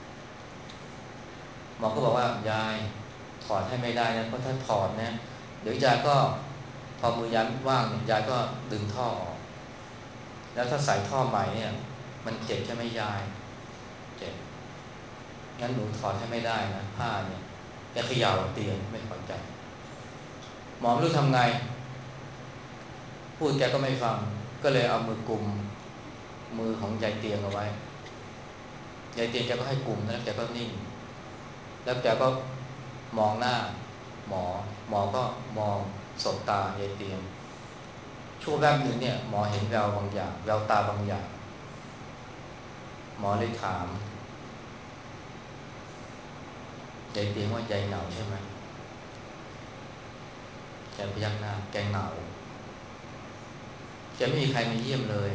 หมอก็บอกว่ายายถอดให้ไม่ได้นะเพราะถ้าถอดนะเดี๋ยวยายก็พอมือยายว่างเนี่ยยายก็ดึงท่อออกแล้วถ้าใส่ท่อใหม่เนี่ยมันเจ็บใช่ไหมยายเจ็บงั้นหนูถอดให้ไม่ได้นะผ้าเนี่ยแกเขย่าเตียงไม่พอใจหมอไม่รู้ทำไงพูดแกก็ไม่ฟังก็เลยเอามือกุมมือของยายเตียงเอาไว้ยายเตียงแกก็ให้กุมแล้วแกก็นิ่งแล้วแกก็มองหน้าหมอหมอก็มองสบตายายเตียงชั่วแวบหนึ่งเนี่ยหมอเห็นแววบางอย่างแววตาบางอย่างหมอเลยถามยายเตียงว่ายายเหงาใช่ไหมแกพยักหน้าแกเหงาแกไม่มีใครมาเยี่ยมเลย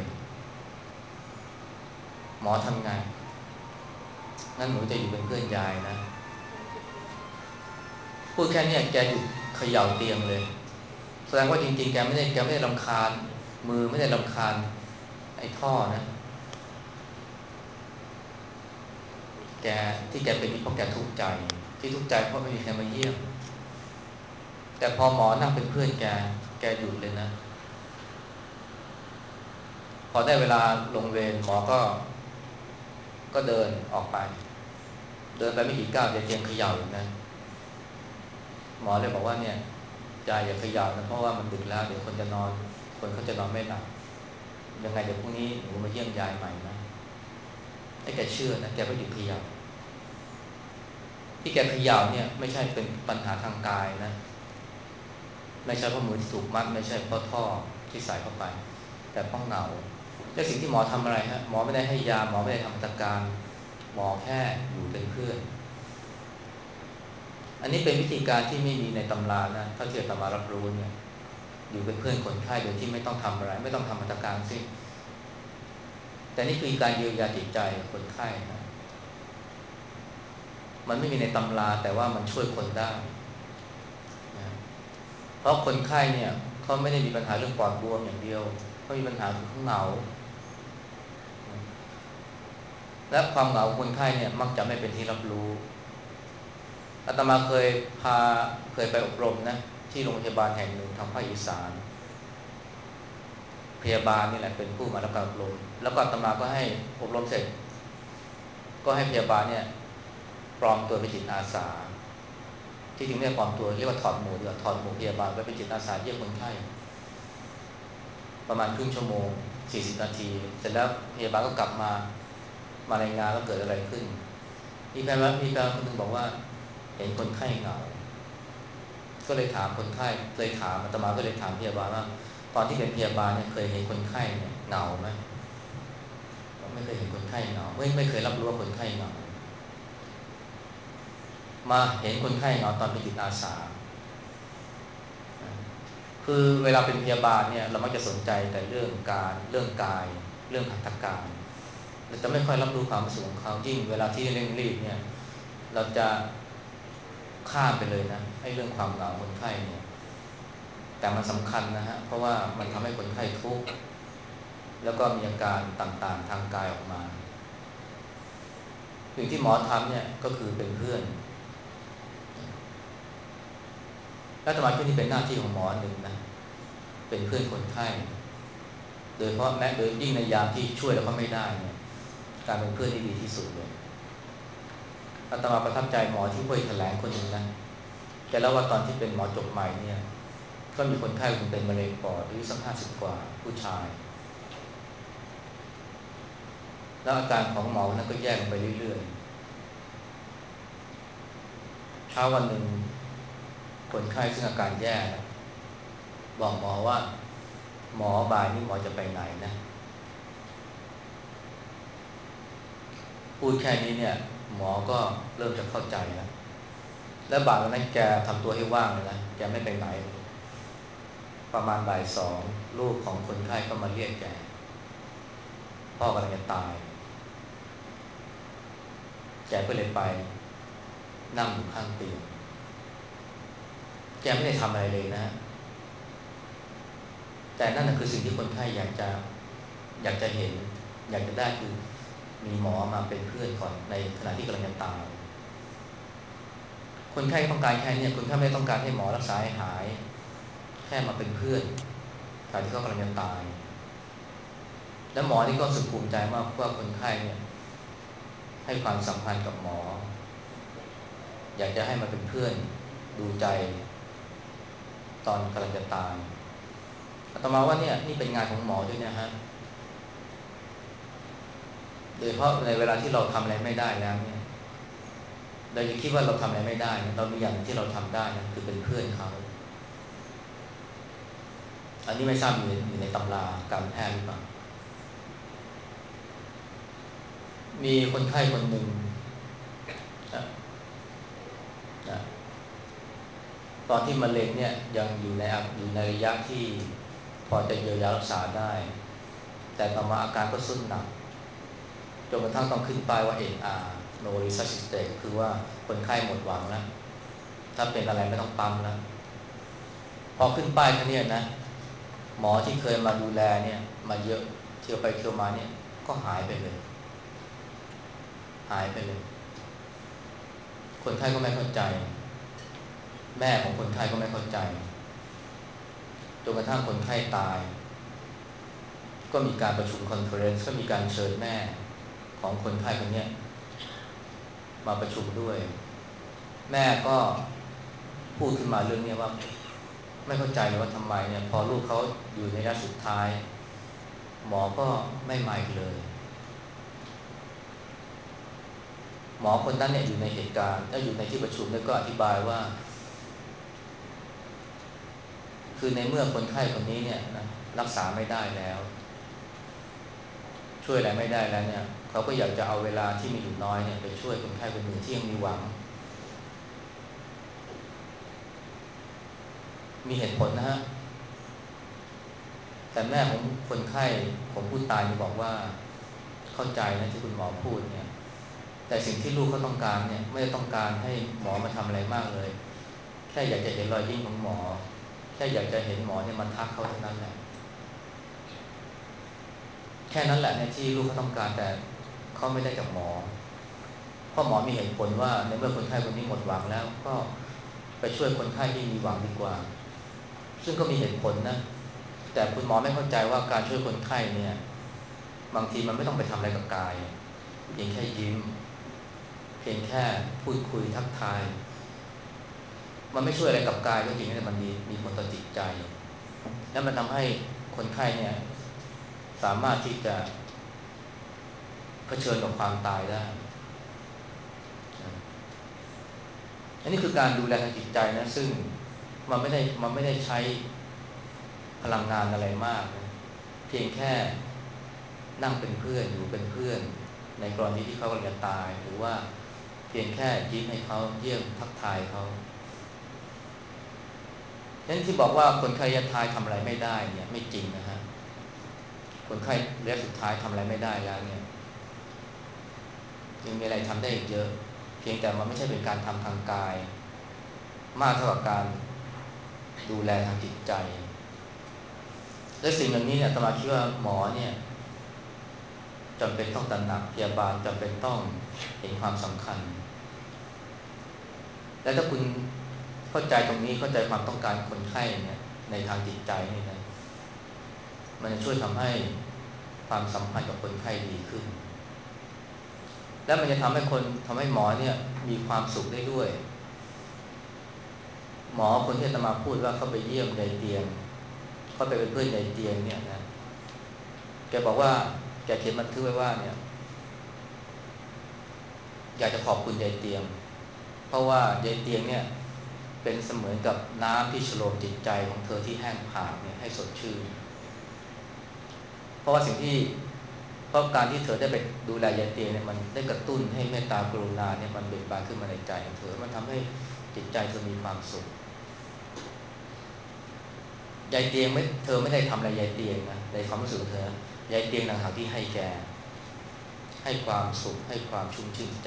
หมอทำไงงั้นหนูจะอยู่เป็นเพื่อนยายนะพูดแค่นี้แกหยุดเขย่าเตียงเลยแสดงว่าจริงๆแกไม่ได้รำคาญมือไม่ได้รำคาญไอ้ท่อนะแกที่แกเป็นเพราะแกทุกข์ใจที่ทุกข์ใจเพราะไม่มีใครมาเยี่ยมแต่พอหมอนั่งเป็นเพื่อนแกหยุดเลยนะพอได้เวลาลงเวรหมอก็เดินออกไปเดินไปไม่กี่ก้าวจะเตียงเขย่าอีกนะหมอเลยบอกว่าเนี่ยยายอย่าเขย่านะเพราะว่ามันดึกแล้วเดี๋ยวคนเขาจะนอนไม่หลับยังไงเดี๋ยวพรุ่งนี้หนูมาเยี่ยมยายใหม่นะให้แกเชื่อนะแกก็หยุดเขย่าที่แกเขย่าเนี่ยไม่ใช่เป็นปัญหาทางกายนะไม่ใช่เพราะมือที่ถูกมัดไม่ใช่เพราะท่อที่ใส่เข้าไปแต่เพราะเหงาและสิ่งที่หมอทำอะไรฮะหมอไม่ได้ให้ยาหมอไม่ได้ทำหัตถการหมอแค่อยู่เป็นเพื่อนอันนี้เป็นวิธีการที่ไม่มีในตำรานะถ้าที่อาตมารับรู้เนี่ยอยู่เป็นเพื่อนคนไข้โดยที่ไม่ต้องทำอะไรไม่ต้องทำหัตถการสิ้นแต่นี่คือการเยียวยาจิตใจคนไข้นะมันไม่มีในตำราแต่ว่ามันช่วยคนได้นะเพราะคนไข้เนี่ยเขาไม่ได้มีปัญหาเรื่องปอดบวมอย่างเดียวเขามีปัญหาคือเขาเหงาและความเหงาของคนไข้เนี่ยมักจะไม่เป็นที่รับรู้อาตมาพาเคยไปอบรมนะที่โรงพยาบาลแห่งหนึ่งทางภาคอีสานพยาบาลนี่แหละเป็นผู้มารับการอบรมแล้วก็อาตมาก็ให้อบรมเสร็จก็ให้พยาบาลเนี่ยปลอมตัวเป็นจิตอาสาที่จริงไม่ได้ปลอมตัวเรียกว่าถอดหมวกดีกว่าถอดหมวกพยาบาลไปเป็นจิตอาสาเยี่ยมคนไข้ประมาณครึ่งชั่วโมง40 นาทีเสร็จแล้วพยาบาลก็กลับมารายงานว่าเกิดอะไรขึ้นมีแพทย์คนหนึ่งบอกว่าเห็นคนไข้เหงาก็เลยถามคนไข้เลยถามอาตมาก็เลยถามพยาบาลว่าตอนที่เป็นพยาบาลเนี่ยเคยเห็นคนไข้เนี่ยเหงาไหมไม่เคยเห็นคนไข้เหงาไม่เคยรับรู้ว่าคนไข้เหงามาเห็นคนไข้เหงาตอนเป็นจิตอาสาคือเวลาเป็นพยาบาลเนี่ยเรามักจะสนใจแต่เรื่องการเรื่องกายเรื่องหัตถการเราจะไม่ค่อยรับรู้ความรู้สึกของเขายิ่งเวลาที่เร่งรีบเนี่ยเราจะข้ามไปเลยนะไอ้เรื่องความเหงาคนไข้เนี่ยแต่มันสำคัญนะฮะเพราะว่ามันทำให้คนไข้ทุกข์แล้วก็มีอาการต่างๆทางกายออกมาสิ่งที่หมอทำเนี่ยก็คือเป็นเพื่อนและสมาธินี่เป็นหน้าที่ของหมอหนึ่งนะเป็นเพื่อนคนไข้โดยเฉพาะแม้โดยยิ่งในยามที่ช่วยแล้วก็ไม่ได้เนี่ยการเป็นเพื่อนที่ดีที่สุดเลยอาตมาประทับใจหมอที่ช่วยแถลงคนหนึ่งนะแกเล่าว่าตอนที่เป็นหมอจบใหม่เนี่ยก็มีคนไข้คนเป็นมะเร็งปอดอายุสัก50กว่าผู้ชายแล้วอาการของหมอนั้นก็แย่ลงไปเรื่อยๆเช้าวันหนึ่งคนไข้ซึ่งอาการแย่นะบอกหมอว่าหมอบ่ายนี้หมอจะไปไหนนะพูดแค่นี้เนี่ยหมอก็เริ่มจะเข้าใจแล้วแล้วบ่ายวันนั้นแกทำตัวให้ว่างเลยนะแกไม่ไปไหนประมาณบ่ายสองลูกของคนไข้ก็มาเรียกแกพ่อกำลังจะตายแกก็เลยไปนั่งอยู่ข้างเตียงแกไม่ได้ทำอะไรเลยนะแต่นั่นคือสิ่งที่คนไข้อยากจะเห็นอยากจะได้คือมีหมอมาเป็นเพื่อนก่อนในขณะที่กำลังจะตายคนไข้ต้องการแค่นี้คนไข้ไม่ต้องการให้หมอรักษาให้หายแค่มาเป็นเพื่อนขณะที่เขากำลังจะตายและหมอนี่ก็รู้สึกภูมิใจมากว่าคนไข้เนี่ยให้ความสัมพันธ์กับหมออยากจะให้มาเป็นเพื่อนดูใจตอนกำลังจะตายอาตมาว่าเนี่ยนี่เป็นงานของหมอด้วยนะฮะโดยเฉพาะในเวลาที่เราทำอะไรไม่ได้แล้วเนี่ยเราจะคิดว่าเราทำอะไรไม่ได้เรามีอย่างที่เราทำได้นะคือเป็นเพื่อนเขาอันนี้ไม่ทราบอยู่ในตำราการแพทย์หรือเปล่ามีคนไข้คนหนึ่งนะนะตอนที่มะเร็งเนี่ยยังอยู่ในระยะที่พอจะเยียวยารักษาได้แต่ต่อมาอาการก็ทรุดหนักจนกระทั่งต้องขึ้นป้ายว่า NR No Resuscitate ก็คือว่าคนไข้หมดหวังแล้วถ้าเป็นอะไรไม่ต้องปั๊มแล้วพอขึ้นป้ายแค่นี้นะหมอที่เคยมาดูแลเนี่ยมาเยอะเที่ยวไปเที่ยวมาเนี่ยก็หายไปเลยหายไปเลยคนไข้ก็ไม่เข้าใจแม่ของคนไข้ก็ไม่เข้าใจจนกระทั่งคนไข้ตายก็มีการประชุมคอนเฟอเรนซ์ก็มีการเชิญแม่ของคนไข้คนนี้มาประชุมด้วยแม่ก็พูดขึ้นมาเรื่องนี้ว่าไม่เข้าใจเลยว่าทำไมเนี่ยพอลูกเขาอยู่ในระยะสุดท้ายหมอก็ไม่มาอีกเลยหมอคนนั้นเนี่ยอยู่ในเหตุการณ์และอยู่ในที่ประชุมแล้วก็อธิบายว่าคือในเมื่อคนไข้คนนี้เนี่ยนะรักษาไม่ได้แล้วช่วยอะไรไม่ได้แล้วเนี่ยเขาก็อยากจะเอาเวลาที่มีอยู่น้อยเนี่ยไปช่วยคนไข้คนหนึ่งที่ยังมีหวังมีเหตุผลนะฮะแต่แม่ของคนไข้ของผู้ตายนี่บอกว่าเข้าใจนะที่คุณหมอพูดเนี่ยแต่สิ่งที่ลูกเขาต้องการเนี่ยไม่ได้ต้องการให้หมอมาทำอะไรมากเลยแค่อยากจะเห็นรอยยิ้มของหมอแค่อยากจะเห็นหมอเนี่ยมาทักเขาเท่านั้นแหละแค่นั้นแหละเนี่ยที่ลูกเขาต้องการแต่เขาไม่ได้จากหมอเพราะหมอมีเหตุผลว่าในเมื่อคนไข้คนนี้หมดหวังแล้วก็ไปช่วยคนไข้ที่มีหวังดีกว่าซึ่งก็มีเหตุผลนะแต่คุณหมอไม่เข้าใจว่าการช่วยคนไข้เนี่ยบางทีมันไม่ต้องไปทำอะไรกับกายเพียงแค่ยิ้มเพียงแค่พูดคุยทักทายมันไม่ช่วยอะไรกับกายก็จริงแต่มันมีผลต่อจิตใจและมันทำให้คนไข้เนี่ยสามารถที่จะเผชิญกับความตายได้อันนี้คือการดูแลทางจิตใจนะซึ่งมันไม่ได้ใช้พลังงานอะไรมากนะเพียงแค่นั่งเป็นเพื่อนอยู่เป็นเพื่อนในกรณีที่เขากำลังจะตายหรือว่าเพียงแค่ยิ้มให้เขาเยี่ยมทักทายเขาฉะนั้นที่บอกว่าคนไข้ระยะท้ายทำอะไรไม่ได้เนี่ยไม่จริงนะฮะคนไข้ระยะสุดท้ายทำอะไรไม่ได้แล้วเนี่ยยังมีอะไรทำได้อีกเยอะเพียงแต่มันไม่ใช่เป็นการทำทางกายมากเท่ากับการดูแลทางจิตใจและสิ่งเหล่านี้เนี่ยอาตมาคิดว่าหมอเนี่ยจำเป็นต้องตระหนักพยาบาลจำเป็นต้องเห็นความสำคัญและถ้าคุณเข้าใจตรงนี้เข้าใจความต้องการคนไข้เนี่ยในทางจิตใจนี่นะมันจะช่วยทำให้ความสัมพันธ์กับคนไข้ดีขึ้นและมันจะทำให้หมอเนี่ยมีความสุขได้ด้วยหมอคนที่อาตมาพูดว่าเขาไปเยี่ยมยายเตียงเขาไปเป็นเพื่อนยายเตียงเนี่ยนะแกบอกว่าแกเขียนบันทึกไว้ว่าเนี่ยอยากจะขอบคุณยายเตียงเพราะว่ายายเตียงเนี่ยเป็นเสมือนกับน้ำที่ฉโลมจิตใจของเธอที่แห้งผากเนี่ยให้สดชื่นเพราะว่าสิ่งที่เพราะการที่เธอได้ไปดูแลยายเตียงเนี่ยมันได้กระตุ้นให้เมตตากรุณาเนี่ยมันเบิกบานขึ้นมาในใจของเธอมันทำให้จิตใจเธอมีความสุขยายเตียงเธอไม่ได้ทำอะไรยายเตียงนะในความรู้สึกของเธอยายเตียงต่างหากที่ให้แกให้ความสุขให้ความชุ่มชื่นใจ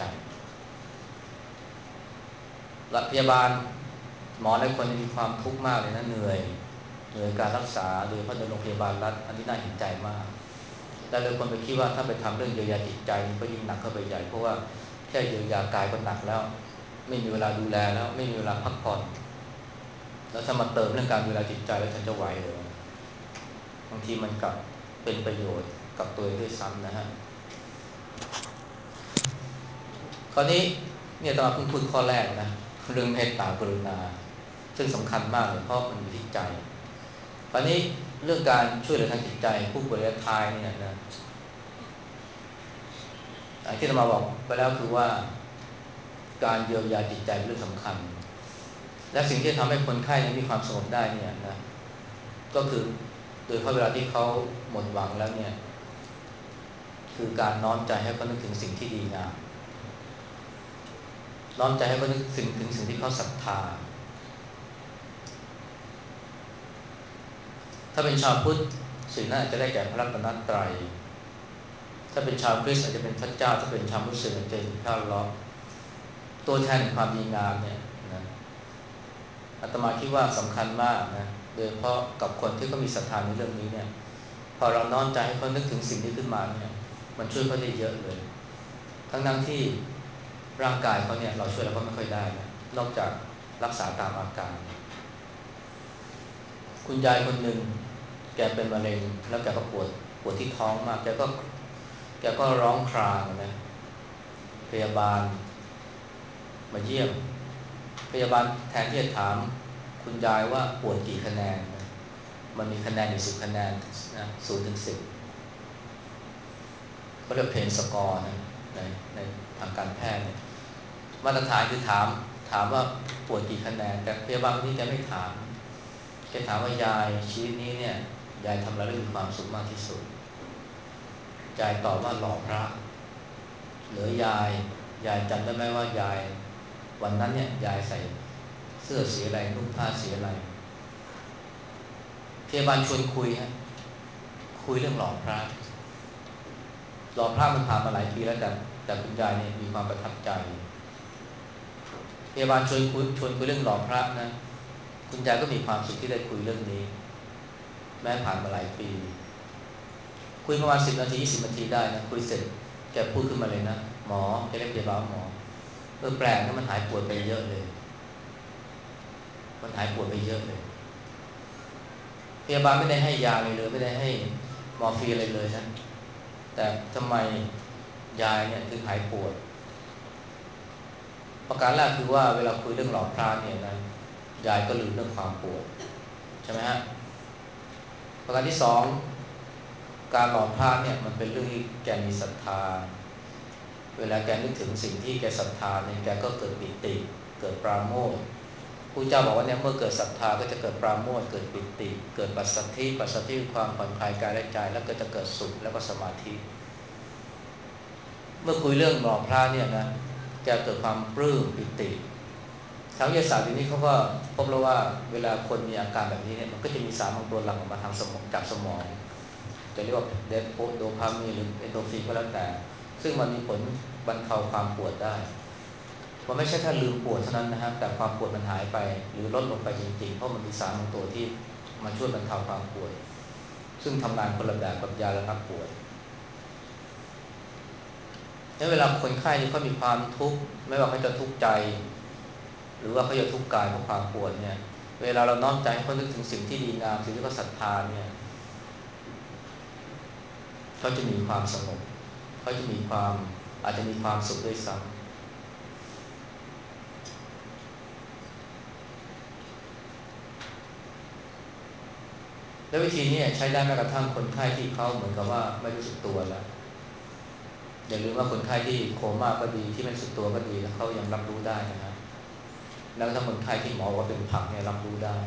รัฐพยาบาลหมอหลายคนมีความทุกข์มากเลยนะเหนื่อยการรักษาโดยเฉพาะในโรงพยาบาลรัฐอันนี้น่าเห็นใจมากแต่หลายคนไปคิดว่าถ้าไปทำเรื่องเยียวยาจิตใจมันก็ยิ่งหนักเข้าไปใหญ่เพราะว่าแค่เยียวยากายก็หนักแล้วไม่มีเวลาดูแลแล้วไม่มีเวลาพักผ่อนแล้วถ้ามาเติมเรื่องการดูแลจิตใจแล้วฉันจะไหวเหรอบางทีมันกลับเป็นประโยชน์กับตัวเองด้วยซ้ำนะฮะคราวนี้เนี่ยตอนเพิ่งพูดข้อแรกนะเรื่องเมตตากรุณาซึ่งสำคัญมากเลยเพราะมันอยู่ที่ใจคราวนี้เรื่องการช่วยเหลือทางจิตใจผู้ป่วยระยะท้ายเนี่ยนะที่เรามาบอกไปแล้วคือว่าการเยียวยาจิตใจเป็นเรื่องสำคัญและสิ่งที่ทำให้คนไข้มีความสงบได้เนี่ยนะก็คือโดยเฉพาะเวลาที่เขาหมดหวังแล้วเนี่ยคือการน้อมใจให้เขานึกถึงสิ่งที่ดีงามน้อมใจให้เขานึกถึงสิ่งที่เขาศรัทธาถ้าเป็นชาวพุทธสิ่งนั้นอาจจะได้แก่พระรัตนตรัยถ้าเป็นชาวคริสต์อาจจะเป็นพระเจ้าถ้าเป็นชาวมุสลิมอาจจะเป็นพระอัลเลาะห์ตัวแทนของความดีงามเนี่ยนะอาตมาคิดว่าสำคัญมากนะโดยเฉพาะกับคนที่เขามีศรัทธาในเรื่องนี้เนี่ยพอเราน้อมใจให้เขานึกถึงสิ่งนี้ขึ้นมาเนี่ยมันช่วยเขาได้เยอะเลยทั้งที่ร่างกายเขาเนี่ยเราช่วยแล้วก็ไม่ค่อยได้นะนอกจากรักษาตามอาการคุณยายคนหนึ่งแกเป็นมะเร็งแล้วแกก็ปวดที่ท้องมากแกก็ร้องครางนะพยาบาลมาเยี่ยมพยาบาลแทนที่จะถามคุณยายว่าปวดกี่คะแนนนะมันมีคะแนนอยู่10 คะแนนนะ0 ถึง 10เขาเรียกเพนสกอร์นะในในทางการแพทย์เนี่ยมาตรฐานคือถามว่าปวดกี่คะแนนแต่พยาบาลคนนี้แกไม่ถามแกถามว่ายายชีวิตนี้เนี่ยยายทำอะไรแล้วมีความสุขมากที่สุดยายตอบว่าหล่อพระหรืยายจำได้ไหมว่ายายวันนั้นเนี่ยยายใส่เสื้อสีอะไรนุ่งผ้าสีอะไรพยาบาลชวนคุยฮะคุยเรื่องหล่อพระหล่อพระมันผ่านมาหลายปีแล้วแต่คุณยายเนี่ยมีความประทับใจพยาบาลชวนคุยเรื่องหล่อพระนะคุณยายก็มีความสุขที่ได้คุยเรื่องนี้แม้ผ่านมาหลายปีคุยประมาณ10 นาที20 นาทีได้นะคุยเสร็จแกพูดขึ้นมาเลยนะหมอแกเรียกพยาบาลหมอแปลกนะมันหายปวดไปเยอะเลยมันหายปวดไปเยอะเลยพยาบาลไม่ได้ให้ยาเลยไม่ได้ให้มอร์ฟีนอะไรเลยนะแต่ทำไมยายเนี่ยถึงหายปวดประการแรกคือว่าเวลาคุยเรื่องหลอกพระเนี่ยนะยายก็ลืมเรื่องความปวดใช่ไหมฮะประการที่สองการหลอกพระเนี่ยมันเป็นเรื่องที่แกมีศรัทธาเวลาแกนึกถึงสิ่งที่แกศรัทธาเนี่ยแกก็เกิดปิติเกิดปราโมทย์ครูเจ้าบอกว่าเนี่ยเมื่อเกิดศรัทธาก็จะเกิดปราโมทย์เกิดปิติเกิดปัสสัทธิคือความผ่อนคลายกายและใจแล้วก็จะเกิดสุขแล้วก็สมาธิเมื่อคุยเรื่องหลอกพระเนี่ยนะแกเกิดความปลื้มปิติทางวิทยาศาสตร์ทีนี้เขาก็พบแล้วว่าเวลาคนมีอาการแบบนี้เนี่ยมันก็จะมีสารบางตัวหลั่งออกมาทางสมองจากสมองจะเรียกว่าโดพามีนหรือเอนโดรฟินก็แล้วแต่ซึ่งมันมีผลบรรเทาความปวดได้มันไม่ใช่แค่ลืมปวดเท่านั้นนะครับแต่ความปวดมันหายไปหรือลดลงไปจริงๆเพราะมันมีสารบางตัวที่มาช่วยบรรเทาความปวดซึ่งทำงานคนละแบบกับยาระงับปวดเวลาคนไข้ที่เขามีความทุกข์ไม่ว่าเขาจะทุกข์ใจหรือว่าเขาจะทุกข์กายเพราะความปวดเนี่ยเวลาเราน้อมใจให้เขานึกถึงสิ่งที่ดีงามสิ่งที่เขาศรัทธาเนี่ยเขาจะมีความสงบเขาจะมีความอาจจะมีความสุขด้วยซ้ำและวิธีนี้ใช้ได้แม้กระทั่งคนไข้ที่เขาเหมือนกับว่าไม่รู้สึกตัวแล้วอย่าลืมว่าคนไข้ที่โคม่าก็ดีที่ไม่รู้สึกตัวก็ดีแล้วเขายังรับรู้ได้นะฮะแล้วถ้าคนไข้ที่หมอว่าเป็นผักเนี่ยรับรู้ได้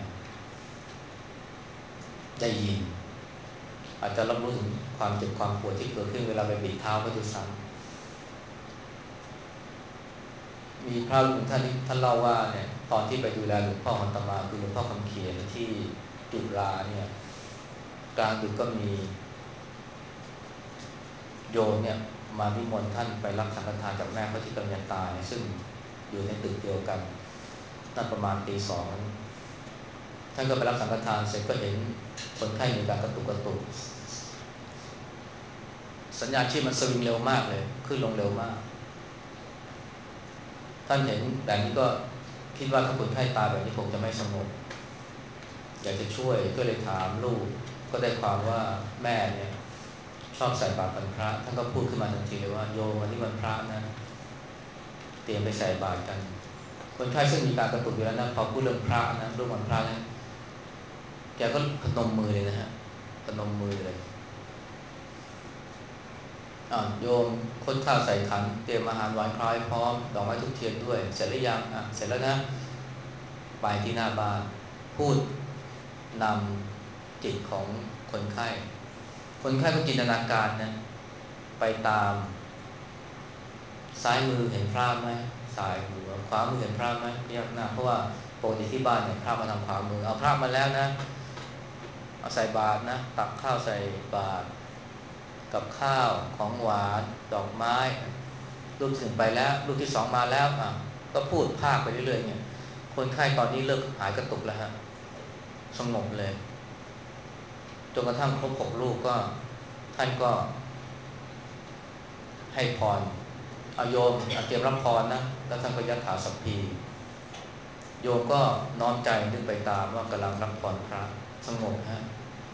ได้ยินอาจจะรับรู้ถึงความเจ็บความปวดที่เกิดขึ้นเวลาไปบีบเท้าก็ด้วยซ้ำมีพระรูปหนึ่งท่านเล่าว่าเนี่ยตอนที่ไปดูแลหลวงพ่อหันตมาคือหลวงพ่อคำเขียนที่จุฬาเนี่ยกลางดึกก็มีโยมเนี่ยมานิมนต์ท่านไปรับสังฆทานจากแม่เขาที่กำลังจะตายซึ่งอยู่ในตึกเดียวกันนั่นประมาณตี 2ท่านก็ไปรับสังฆทานเสร็จก็เห็นคนไข้มีการกระตุกสัญญาณชีพมันสวิงเร็วมากเลยขึ้นลงเร็วมากท่านเห็นแบบนี้ก็คิดว่าถ้าคนไข้ตายแบบนี้คงจะไม่สงบอยากจะช่วยก็เลยถามลูกก็ได้ความว่าแม่เนี่ยชอบใส่บาตรวันพระท่านก็พูดขึ้นมาทันทีเลยว่าโยมวันนี้วันพระนะเตรียมไปใส่บาตรกันคนไข้ซึ่งมีการกระตุกอยู่แล้วนะพอพูดเรื่องพระนะเรื่องวันพระนะแกก็พนมมือเลยนะฮะพนมมือเลยโยมคนข้าวใส่ขันเตรียมอาหารหวานคล้ายพร้อมดอกไม้ทุกเทียนด้วยเสร็จหรือยังเสร็จแล้วนะไปที่หน้าบ้านพูดนำจิตของคนไข้คนไข้ก็จินตนาการนะไปตามซ้ายมือเห็นพระไหมซ้ายมือขวามือเห็นพระไหมพยักหน้าเพราะว่าปกติที่บ้านเนี่ยพระมาทางขวามือเอาพระมาแล้วนะเอาใส่บาตรนะตักข้าวใส่บาตรกับข้าวของหวานดอกไม้รูปที่ 1ไปแล้วรูปที่ 2มาแล้วก็พูดภาคไปเรื่อยๆเนี่ยคนไข้ตอนนี้เลิกหายกระตุกแล้วฮะสงบเลยจนกระทั่งครบ6 รูปก็ท่านก็ให้พรเอาโยมเตรียมรับพรนะแล้วท่านก็ยัดถาสัพพีโยมก็น้อมใจนึกไปตามว่ากำลังรับพรพระสงบฮะ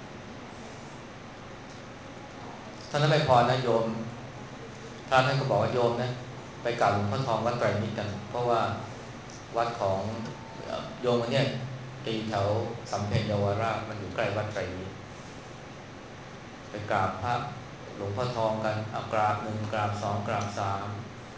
ท่านนั้นไม่พอนะโยมพระท่านก็บอกว่าโยมนะไปกราบหลวงพ่อทองวัดไตรมิตรกันเพราะว่าวัดของโยมคนเนี้ยจะอยู่แถวสำเพ็ญเยาวราชมันอยู่ใกล้วัดไตรมิตรไปกราบพระหลวงพ่อทองกันกราบ1กราบ2กราบ3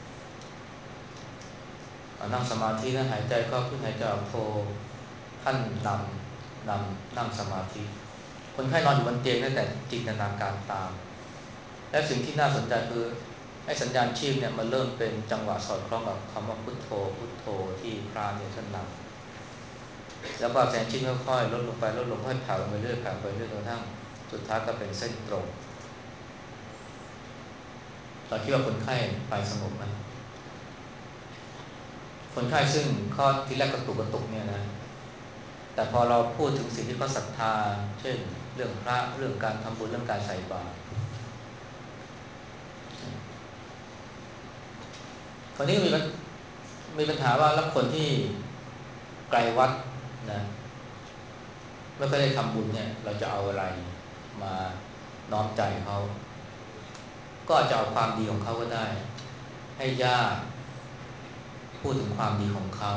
นั่งสมาธินะหายใจเข้าพุทหายใจออกโทท่านนั่งสมาธิคนไข้นอนอยู่บนเตียงนั่นแต่จินตนาการตามและสิ่งที่น่าสนใจคือให้สัญญาณชีพเนี่ยมันเริ่มเป็นจังหวะสอดคล้องกับคำว่าพุทโธพุทโธที่พระเนี่ยท่านนำแล้วก็สัญญาณชีพค่อยๆลดลงไปลดลงค่อยแผ่วลงไปเรื่อยแผ่วไปเรื่อยจนกระทั่งสุดท้ายก็เป็นเส้นตรงเราคิดว่าคนไข้ไปสงบไหมคนไข้ซึ่งข้อที่แรกกระตุกเนี่ยนะแต่พอเราพูดถึงสิ่งที่เขาศรัทธาเช่นเรื่องพระเรื่องการทำบุญเรื่องการใส่บาตรคราวนี้มีปัญหาว่าแล้วคนที่ไกลวัดนะไม่เคยได้ทำบุญเนี่ยเราจะเอาอะไรมาน้อมใจเขาก็อาจจะเอาความดีของเขาก็ได้ให้ญาติพูดถึงความดีของเขา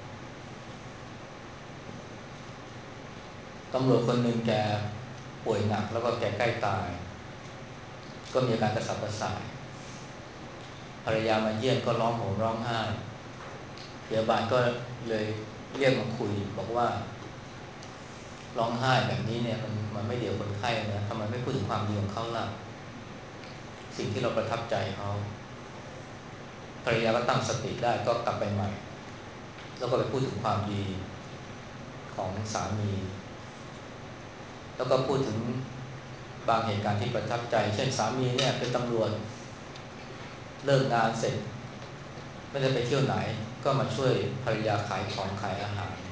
ตำรวจคนหนึ่งแกป่วยหนักแล้วก็แกใกล้ตายก็มีอาการกระสับกระส่ายภรรยามาเยี่ยมก็ร้องโหมร้องไห้พยาบาลก็เลยเรียกมาคุยบอกว่าร้องไห้แบบนี้เนี่ยมันไม่เดี่ยวคนไข้นะทำไมไม่พูดถึงความดีของเขาล่ะสิ่งที่เราประทับใจเขาภรรยาก็ตั้งสติได้ก็กลับไปใหม่แล้วก็ไปพูดถึงความดีของสามีแล้วก็พูดถึงบางเหตุการณ์ที่ประทับใจเช่นสามีเนี่ยเป็นตำรวจเลิกงานเสร็จไม่ได้ไปเที่ยวไหนก็มาช่วยภรรยาขายของขายอาหาร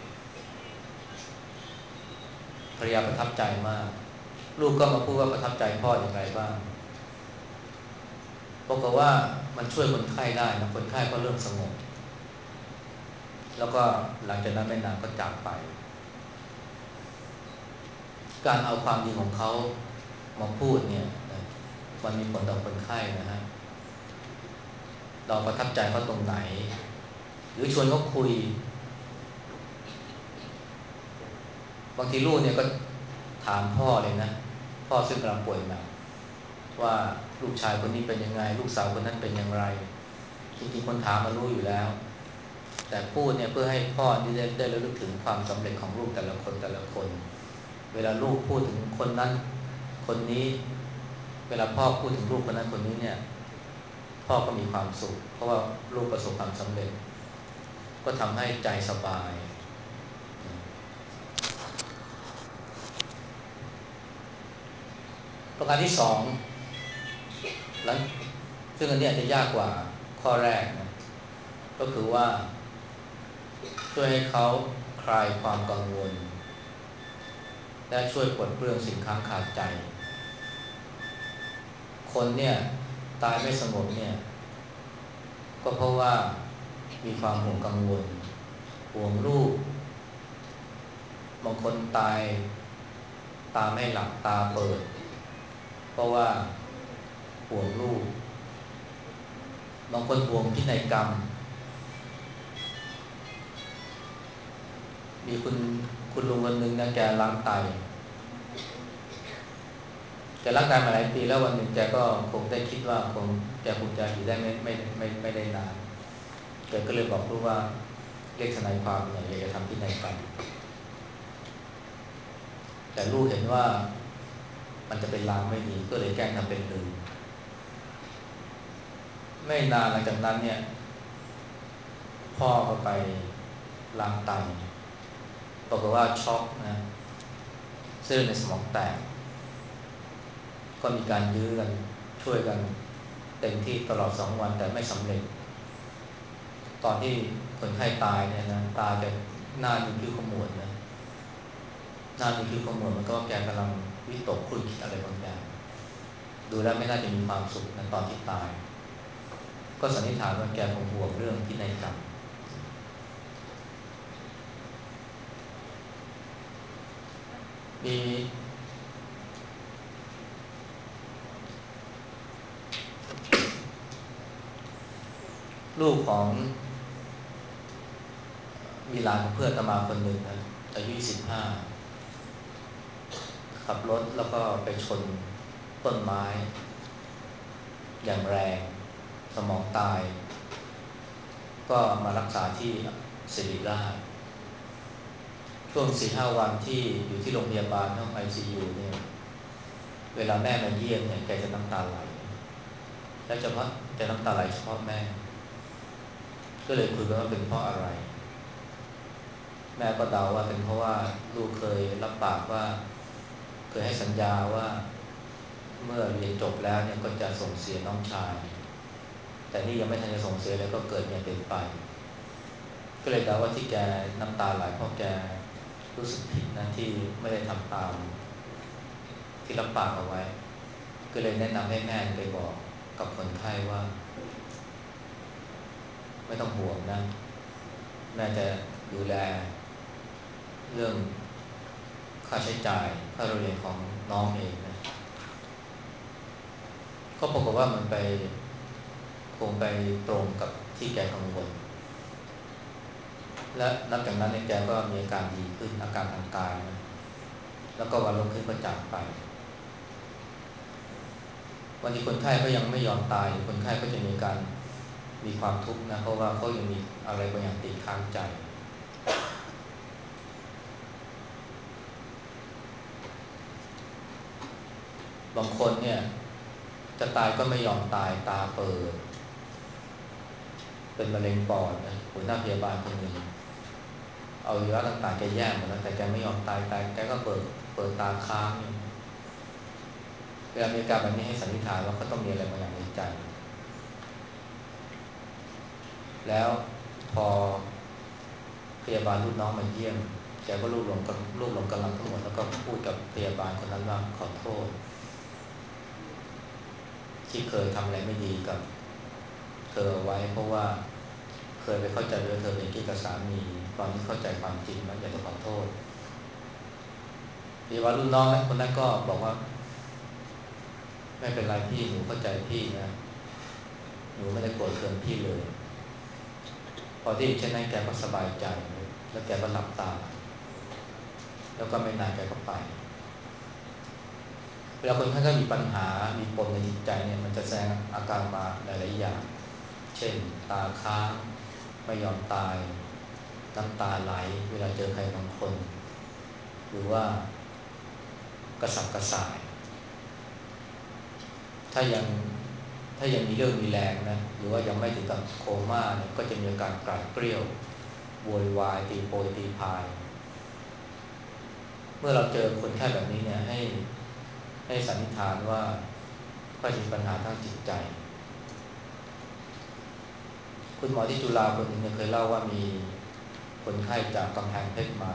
ภรรยาประทับใจมากลูกก็มาพูดว่าประทับใจพ่ออย่างไรบ้างบอกว่ามันช่วยคนไข้ได้นะคนไข้ก็เริ่มสงบแล้วก็หลังจากนั้นไม่นานก็จากไปการเอาความดีของเขามาพูดเนี่ยนะมันมีผลต่อคนไข้นะฮะเราประทับใจเขาตรงไหนหรือชวนเขาคุยบางทีลูกเนี่ยก็ถามพ่อเลยนะพ่อซึ่งกำลังป่วยหนักว่าลูกชายคนนี้เป็นยังไงลูกสาวคนนั้นเป็นอย่างไรจริงๆคนถามมารู้อยู่แล้วแต่พูดเนี่ยเพื่อให้พ่อได้ระลึกถึงความสำเร็จของลูกแต่ละคนแต่ละคนเวลาลูกพูดถึงคนนั้นคนนี้เวลาพ่อพูดถึงลูกคนนั้นคนนี้เนี่ยพ่อก็มีความสุขเพราะว่าลูกประสบความสำเร็จก็ทำให้ใจสบายประการที่สองแล้วซึ่งอันนี้อาจจะยากกว่าข้อแรกนะก็คือว่าช่วยให้เขาคลายความกังวลและช่วยปลดเปลื้องสิ่งค้างคาใจคนเนี่ยตายไม่สงบเนี่ยก็เพราะว่ามีความห่วงกังวลห่วงลูกบางคนตายตาไม่หลับตาเปิดเพราะว่าห่วงลูกบางคนห่วงพินัยกรรมมีคุณลุงคนหนึ่งนะแกล้างไตแกล้างไตมาหลายปีแล้ววันหนึ่งแกก็คงได้คิดว่าแกคงจะอยู่ได้ไม่ได้นานแกก็เลยบอกลูกว่าเรียกทนายความหน่อยอยากจะทำพินัยกรรมแต่ลูกเห็นว่ามันจะเป็นลางไม่ดีก็เลยแกล้งทำเป็นลืมไม่นานหลังจากนั้นเนี่ยพ่อก็ไปล้างไตบอกว่าช็อกนะเส้นในสมองแตกก็มีการยื้อกันช่วยกันเต็มที่ตลอด2 วันแต่ไม่สำเร็จตอนที่คนไข้ตายเนี่ยนะตาจะหน้ามีคิ้วขมวดนะหน้ามีคิ้วขมวดมันก็แกกำลังวิตกครุ่นคิดอะไรบางอย่างดูแล้วไม่น่าจะมีความสุขนะตอนที่ตายก็สันนิษฐานว่าแกคงห่วงเรื่องพินัยกรรมมีลูกของมีหลานของเพื่อนอาตมาคนหนึ่งนะอายุ25ขับรถแล้วก็ไปชนต้นไม้อย่างแรงสมองตายก็มารักษาที่ศิริราชช่วง4-5 วันที่อยู่ที่โรงพยาบาลห้อง ICU เนี่ยเวลาแม่มาเยี่ยมเนี่ยแกจะน้ำตาไหลและเฉพาะแกน้ำตาไหลเฉพาะแม่ก็เลยคุยกันว่าเป็นเพราะอะไรแม่ก็เดาว่าเป็นเพราะว่าลูกเคยรับปากว่าเคยให้สัญญาว่าเมื่อเรียนจบแล้วเนี่ยก็จะส่งเสียน้องชายแต่นี่ยังไม่ทันจะส่งเสียแล้วก็เกิดเนี่ยเป็นไปก็เลยเดาว่าที่แกน้ำตาไหลเพราะแกรู้สึกผิดนะที่ไม่ได้ทำตามที่รับปากเอาไว้ก็เลยแนะนำให้แม่ไปบอกกับคนไข้ว่าไม่ต้องห่วงนะแม่จะดูแลเรื่องค่าใช้จ่ายค่าเรียนของน้องเองนะก็ปรากฏว่ามันไปคงไปตรงกับที่แกกังวลและนับจากนั้นเนี่ยแกก็มีอาการดีขึ้นอาการทางกายนะแล้วก็วันรุ่งขึ้นก็จากไปวันที่คนไข้ก็ยังไม่ยอมตายคนไข้ก็จะมีความทุกข์นะเพราะว่าเขายังมีอะไรบางอย่างติดค้างใจบางคนเนี่ยจะตายก็ไม่ยอมตายตาเปิดเป็นมะเร็งปอดนะหัวหน้าพยาบาลคนหนึ่งเอาอวัยวะต่างๆแกแย่หมดแล้วแต่แกไม่ยอมตายแกก็เปิดตาค้างอยู่เวลามีอาการแบบนี้ให้สันนิษฐานว่าเขาต้องมีอะไรบางอย่างในใจแล้วพอพยาบาลรุ่นน้องมาเยี่ยมแกก็รวบรวมกำลังทั้งหมดแล้วก็พูดกับพยาบาลคนนั้นว่าขอโทษที่เคยทำอะไรไม่ดีกับเธอเอาไว้เพราะว่าเคยไปเข้าใจว่าเธอเป็นกิ๊กกับสามีตอนนี้เข้าใจความจริงแล้วอยากจะขอโทษพยาบาลรุ่นน้องคนนั้นก็บอกว่าไม่เป็นไรพี่หนูเข้าใจพี่นะหนูไม่ได้โกรธเคืองพี่เลยพอที่เช่นนั้นแกก็สบายใจแล้วแกก็หลับตาแล้วก็ไม่นานแกก็ไปเวลาคนไข้ก็มีปัญหามีปมในจิตใจเนี่ยมันจะแสดงอาการมาหลายๆอย่างเช่นตาค้างไม่ยอมตายน้ำตาไหลเวลาเจอใครบางคนหรือว่ากระสับกระส่ายถ้ายังถ้ายังมีเรื่องมีแรงนะหรือว่ายังไม่ถึงกับโคม่าเนี่ยก็จะมีอาการกราดเกรี้ยวโวยวายตีโพยตีพายเมื่อเราเจอคนไข้แบบนี้เนี่ยให้สันนิษฐานว่าก็จะมีปัญหาทางจิตใจคุณหมอที่จุฬาคนหนึ่งเนี่ยเคยเล่าว่ามีคนไข้จากกำแพงเพชรมา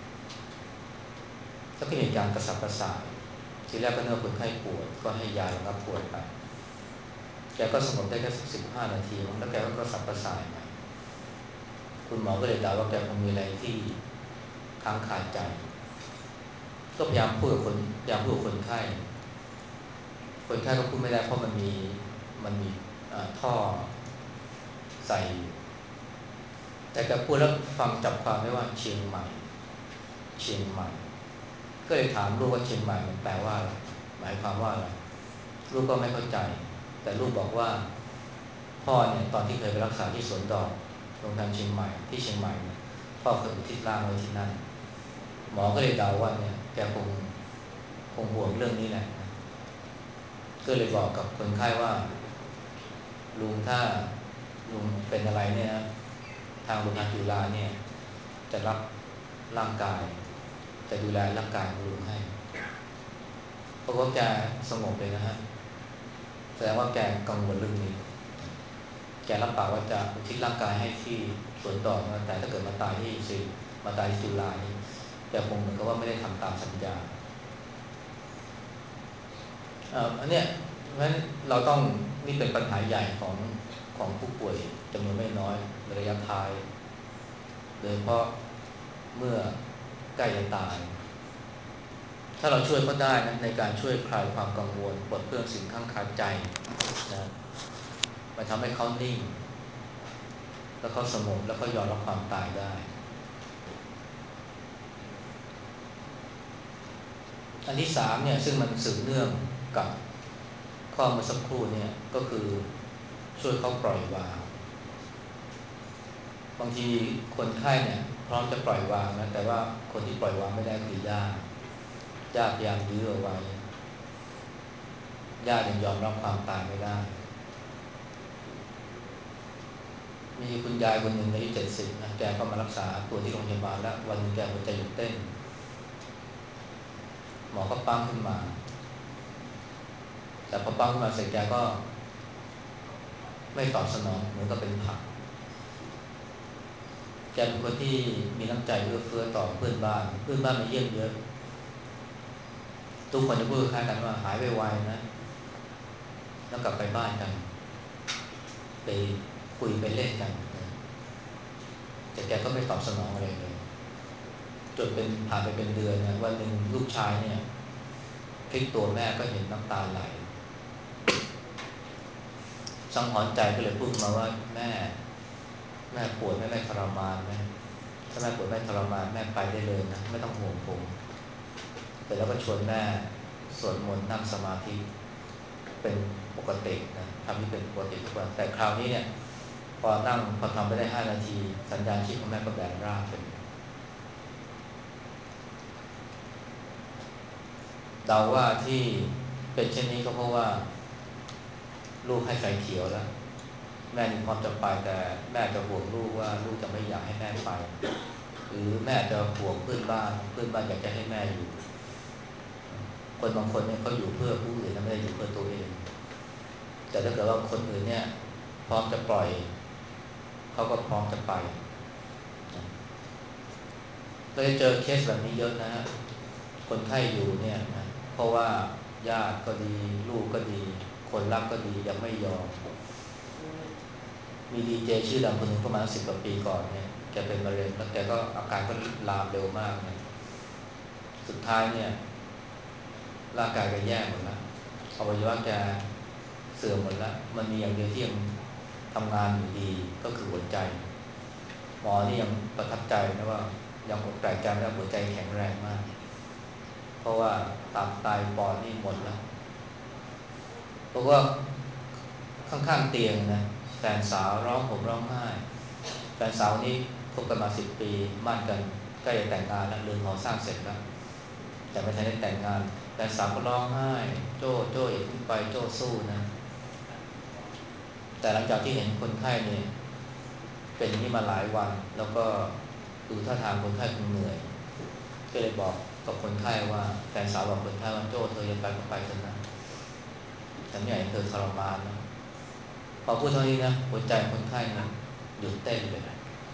แล้วก็มีอาการกระสับกระส่ายทีแรกก็นึกว่าคนไข้ปวดก็ให้ยาระงับปวดไปแกก็สงบได้แค่15 นาทีแล้วแกก็กระสับกระส่ายใหม่คุณหมอก็เลยเดาว่าแกคงมีอะไรที่ค้างคาใจก็พยายามพูดกับคนไข้ก็พูดไม่ได้เพราะมันมีท่อใส่แต่แกพูดแล้วฟังจับความได้ว่าเชียงใหม่ก็เลยถามลูกว่าเชียงใหม่มันแปลว่าอะไรหมายความว่าอะไรลูกก็ไม่เข้าใจแต่ลูกบอกว่าพ่อเนี่ยตอนที่เคยไปรักษาที่สวนดอกโรงพยาบาลเชียงใหม่ที่เชียงใหม่เนี่ยพ่อเคยอุทิศร่างไว้ที่นั่นหมอก็เลยเดาว่าเนี่ยแกคงห่วงเรื่องนี้แหละก็เลยบอกกับคนไข้ว่าลุงถ้าลุงเป็นอะไรเนี่ยนะทางโรงพยาบาลจุฬาเนี่ยจะรับร่างกายจะดูแลร่างกายของลุงให้เพราะว่าแกสงบเลยนะฮะแสดงว่าแกกังวลเรื่องนี้แกรับปากว่าจะอุทิศร่างกายให้ที่สวนดอกนะแต่ถ้าเกิดมาตายที่จุฬานี่แกคงเหมือนกับว่าไม่ได้ทำตามสัญญาอันเนี้ยเพราะฉะนั้นเราต้องนี่เป็นปัญหาใหญ่ของผู้ป่วยจำนวนไม่น้อยในระยะท้ายโดยเฉพาะเมื่อใกล้จะตายถ้าเราช่วยเขาได้นะในการช่วยคลายความกังวลปลดเปลื้องสิ่งข้างคาใจนะมันทำให้เขานิ่งแล้วเขาสงบแล้วเขายอมรับความตายได้อันที่สามเนี่ยซึ่งมันสืบเนื่องกับข้อเมื่อสักครู่เนี่ยก็คือช่วยเขาปล่อยวางบางทีคนไข้เนี่ยพร้อมจะปล่อยวางนะแต่ว่าคนที่ปล่อยวางไม่ได้คือญาติพยายามยื้อเอาไว้ญาติยังยอมรับความตายไม่ได้มีคุณยายคนหนึ่งอายุ70นะแกก็มารักษาตัวที่โรงพยาบาลแล้ววันนึงแกหัวใจหยุดเต้นหมอก็ปั๊มขึ้นมาแต่พอปั๊มขึ้นมาเสร็จแกก็ไม่ตอบสนองเหมือนกับเป็นผักแกเป็นคนที่มีน้ำใจเอื้อเฟื้อต่อเพื่อนบ้านมาเยี่ยมเยอะทุกคนจะพูดคล้ายกันว่าหายไวๆนะแล้วกลับไปบ้านกันไปคุยไปเล่นกันนะแต่แกก็ไม่ตอบสนองอะไรเลยจนเป็นผ่านไปเป็นเดือนนะวันหนึ่งลูกชายเนี่ยพลิกตัวแม่ก็เห็นน้ำตาไหลสังหรณ์ใจก็เลยพูดมาว่าแม่ปวดแม่ทรมานไหมถ้าแม่ปวดแม่ทรมานแม่ไปได้เลยนะไม่ต้องห่วงผมแต่แล้วก็ชวนแม่สวดมนต์นั่งสมาธิเป็นปกตินะทำที่เป็นปกติทุกวันแต่คราวนี้เนี่ยพอทำไปได้5 นาทีสัญญาณชีพของแม่ก็แบนราบไปเลยเดาว่าที่เป็นเช่นนี้ก็เพราะว่าลูกให้ไฟเขียวแล้วแม่นี่พร้อมจะไปแต่แม่จะห่วงลูกว่าลูกจะไม่อยากให้แม่ไปรือแม่จะห่วงเพื่อนบ้านเพื่อนบ้านอยากจะให้แม่อยู่คนบางคนเนี่ยเขาอยู่เพื่อผู้อื่นนะไม่ได้อยู่เพื่อตัวเองแต่ถ้าเกิดว่าคนอื่นเนี่ยพร้อมจะปล่อยเขาก็พร้อมจะไปเราจะเจอเคสแบบนี้เยอะนะฮะคนไข้อยู่เนี่ยนะเพราะว่าญาติก็ดีลูกก็ดีคนรักก็ดียังไม่ยอมมีดีเจชื่อดังคนหนึ่งประมาณ10 กว่าปีก่อนเนี่ยแกเป็นมะเร็งแล้วแกก็อาการก็ลามเร็วมากนะสุดท้ายเนี่ยร่างกายแกแย่หมดแล้วอวัยวะแกเสื่อมหมดแล้วมันมีอย่างเดียวที่ยังทำงานอยู่ดีก็คือหัวใจหมอนี่ยังประทับใจนะว่ายังอกแปลกใจว่าหัวใจแข็งแรงมากเพราะว่าตับไตปอดนี่หมดแล้วเพราะว่าข้างๆเตียงนะแฟนสาวร้องห่มร้องไห้แฟนสาวนี่คบกันมา10 ปีมั่นกันใกล้จะแต่งงานแล้วเรือนหอสร้างเสร็จแล้วแต่ไม่ทันได้แต่งงานแฟนสาวก็ร้องไห้โจ้โจ้อย่าเพิ่งไปโจ้สู้นะแต่หลังจากที่เห็นคนไข้เนี่ยเป็นอย่างนี้มาหลายวันแล้วก็ดูท่าทางคนไข้คงเหนื่อยก็เลยบอกกับคนไข้ว่าแฟนสาวบอกคนไข้ว่าโจ้เธอจะไปก็ไปเถอะนะฉันไม่อยากให้เธอทรมานนะพอพูดเท่านี้นะหัวใจคนไข้นะหยุดเต้นเลย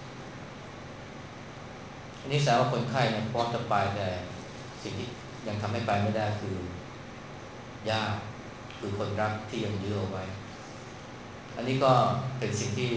อันนี้แสดงว่าคนไข้เนี่ยพร้อมจะไปแต่สิ่งที่ยังทำให้ไปไม่ได้คือญาติคือคนรักที่ยังยื้อเอาไว้อันนี้ก็เป็นสิ่งที่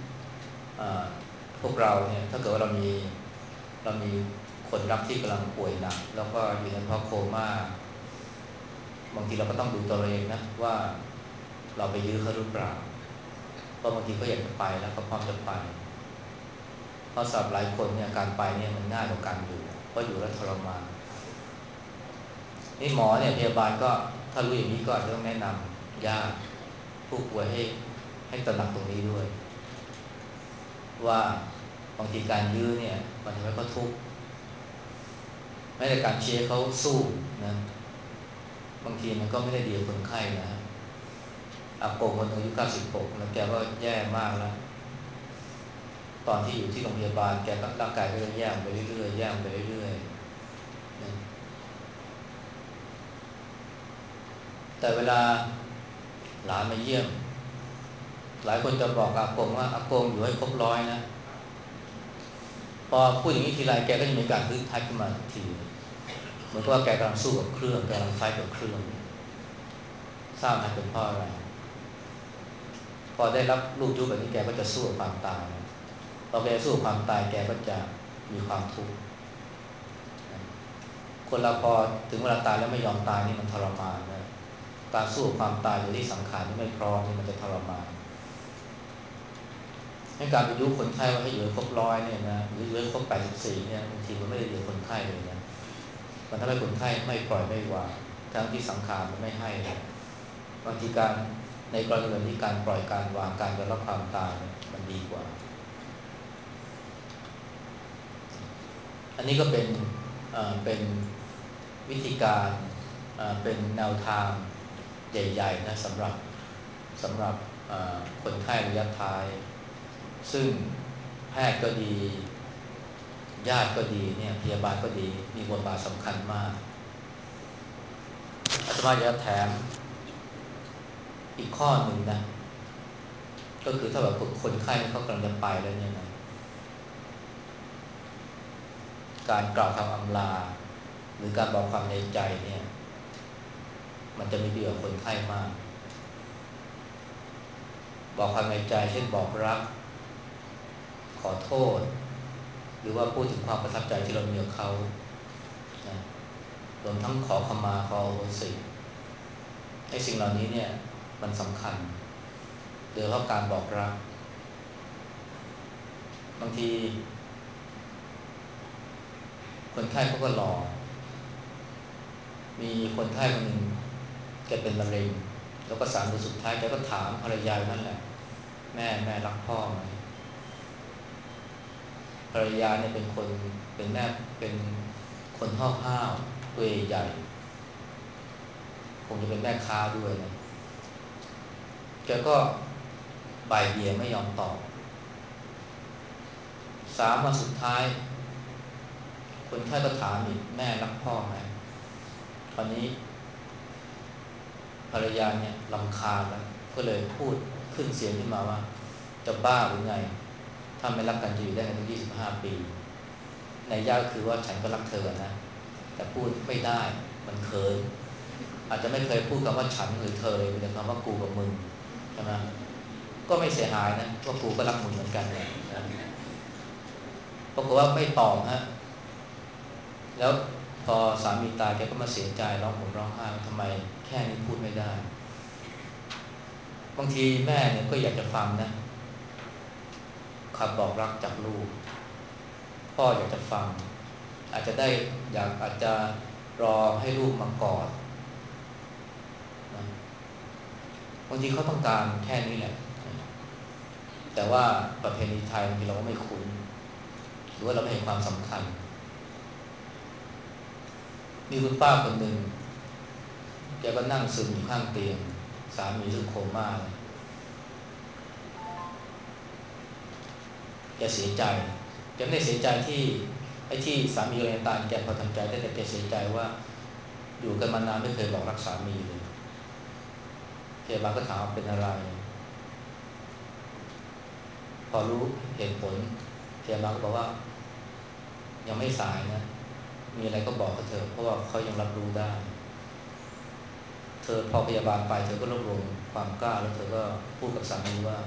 พวกเราเนี่ยถ้าเกิดว่าเรามีคนรักที่กำลังป่วยหนักแล้วก็อยู่ในภาวะโคม่าบางทีเราก็ต้องดูตัวเราเองนะว่าเราไปยื้อเขาหรือเปล่าเพราะบางทีก็อยากจะไปแล้วก็พร้อมจะไปเพราะสำหรับหลายคนเนี่ยการไปเนี่ยมันง่ายกว่าการอยู่เพราะอยู่แล้วทรมานนี่หมอเนี่ยพยาบาลก็ถ้ารู้อย่างนี้ก็จะต้องแนะนำญาติผู้ป่วยให้ตระหนักตรงนี้ด้วยว่าบางทีการยื้อเนี่ยมันทำให้เขาทุกข์แม้แต่การเชียร์เขาสู้นะบางทีมันก็ไม่ได้ดีกับคนไข้นะอากงคนอายุ96แล้วแกก็แย่มากแล้วตอนที่อยู่ที่โรงพยาบาลแกก็ร่างกายก็แย่ไปเรื่อยๆแย่ไปเรื่อยๆนะแต่เวลาหลานมาเยี่ยมหลายคนจะบอกอากงว่าอากงอยู่ให้ครบ100นะพอพูดอย่างนี้ทีไรแกก็จะมีการฮึดฮัดขึ้นมาทันทีเหมือนกับว่าแกกำลังสู้กับเครื่องกำลังไฟกับเครื่องทราบไหมเป็นเพราะอะไรพอได้รับลูกยุบแบบนี้แกก็จะสู้กับความตายพอแกสู้กับความตายแกก็จะมีความทุกข์คนเราพอถึงเวลาตายแล้วไม่ยอมตายนี่มันทรมานนะการสู้กับความตายโดยที่สังขารที่ไม่พร้อมนี่มันจะทรมานให้การไปยุคนไข้ว่าให้อยู่ให้ครบ100เนี่ยนะหรืออยู่ให้ครบ84เนี่ยบางทีมันไม่ได้ดีคนไข้เลยนะมันทำให้คนไข้ไม่ปล่อยไม่วางทั้งที่สังขารมันไม่ให้บางทีการในกรณีแบบนี้การปล่อยการวางการยอมรับความตายมันดีกว่าอันนี้ก็เป็นวิธีการเป็นแนวทางใหญ่ๆนะสำหรับคนไข้ระยะท้ายซึ่งแพทย์ก็ดีญาติก็ดีเนี่ยพยาบาลก็ดีมีบทบาทสำคัญมากอาตมาจะแถมอีกข้อหนึ่งนะก็คือถ้าแบบคนไข้เขากำลังจะไปแล้วเนี่ยนะการกล่าวคำอำลาหรือการบอกความในใจเนี่ยมันจะมีประโยชน์กับคนไข้มากบอกความในใจเช่นบอกรักขอโทษหรือว่าพูดถึงความประทับใจที่เรามีกับเขานะรวมทั้งขอขมาขออโหสิไอ้สิ่งเหล่านี้เนี่ยมันสำคัญโดยเฉพาะการบอกรักบางทีคนไข้เขาก็รอมีคนไข้คนหนึ่งแกเป็นมะเร็งแล้วก็3 เดือนสุดท้ายแกก็ถามภรรยานั่นแหละแม่รักพ่อไหมภรรยาเนี่ยเป็นแม่เป็นคนห้าวๆตัวใหญ่คงจะเป็นแม่ค้าด้วยนะแกก็บ่ายเบี่ยงไม่ยอมตอบ3 วันสุดท้ายคนไข้ก็ถามอีกแม่รักพ่อไหมตอนนี้ภรรยาเนี่ยรำคาญแล้วก็เลยพูดขึ้นเสียงขึ้นมาว่าจะบ้าหรือไงถ้าไม่รักกันจะอยู่ได้กันถึง25 ปีในยากคือว่าฉันก็รักเธอนะแต่พูดไม่ได้มันเขินอาจจะไม่เคยพูดคำว่าฉันหรือเธอเลยมีแต่คำว่ากูกับมึงใช่ไหมก็ไม่เสียหายนะว่ากูก็รักมึงเหมือนกันนะปรากฏว่าไม่ตอบฮะแล้วพอสามีตายแกก็มาเสียใจร้องห่มร้องไห้ทำไมแค่นี้พูดไม่ได้บางทีแม่เนี่ยก็อยากจะฟังนะคำบอกรักจากลูกพ่ออยากจะฟังอาจจะได้อาจจะรอให้ลูกมากอดนะบางทีเขาต้องการแค่นี้แหละแต่ว่าประเพณีไทยบางทีเราก็ไม่คุ้นหรือว่าเราไม่เห็นความสำคัญมีคุณป้าคนหนึ่งแกก็นั่งซึมอยู่ข้างเตียงสามีซึ่งโคม่าแกเสียใจแกไม่ได้เสียใจที่ไอ้ที่สามีตัวเองตายแกพอทำใจได้แต่แกเสียใจว่าอยู่กันมานานไม่เคยบอกรักสามีเลยพยาบาลก็ถามว่าเป็นอะไรพอรู้เหตุผลพยาบาลก็บอกว่ายังไม่สายนะมีอะไรก็บอกกับเธอเพราะว่าเขายังรับรู้ได้เธอพอพยาบาลไปเธอก็รวบรวมความกล้าแล้วเธอก็พูดกับสามีว่า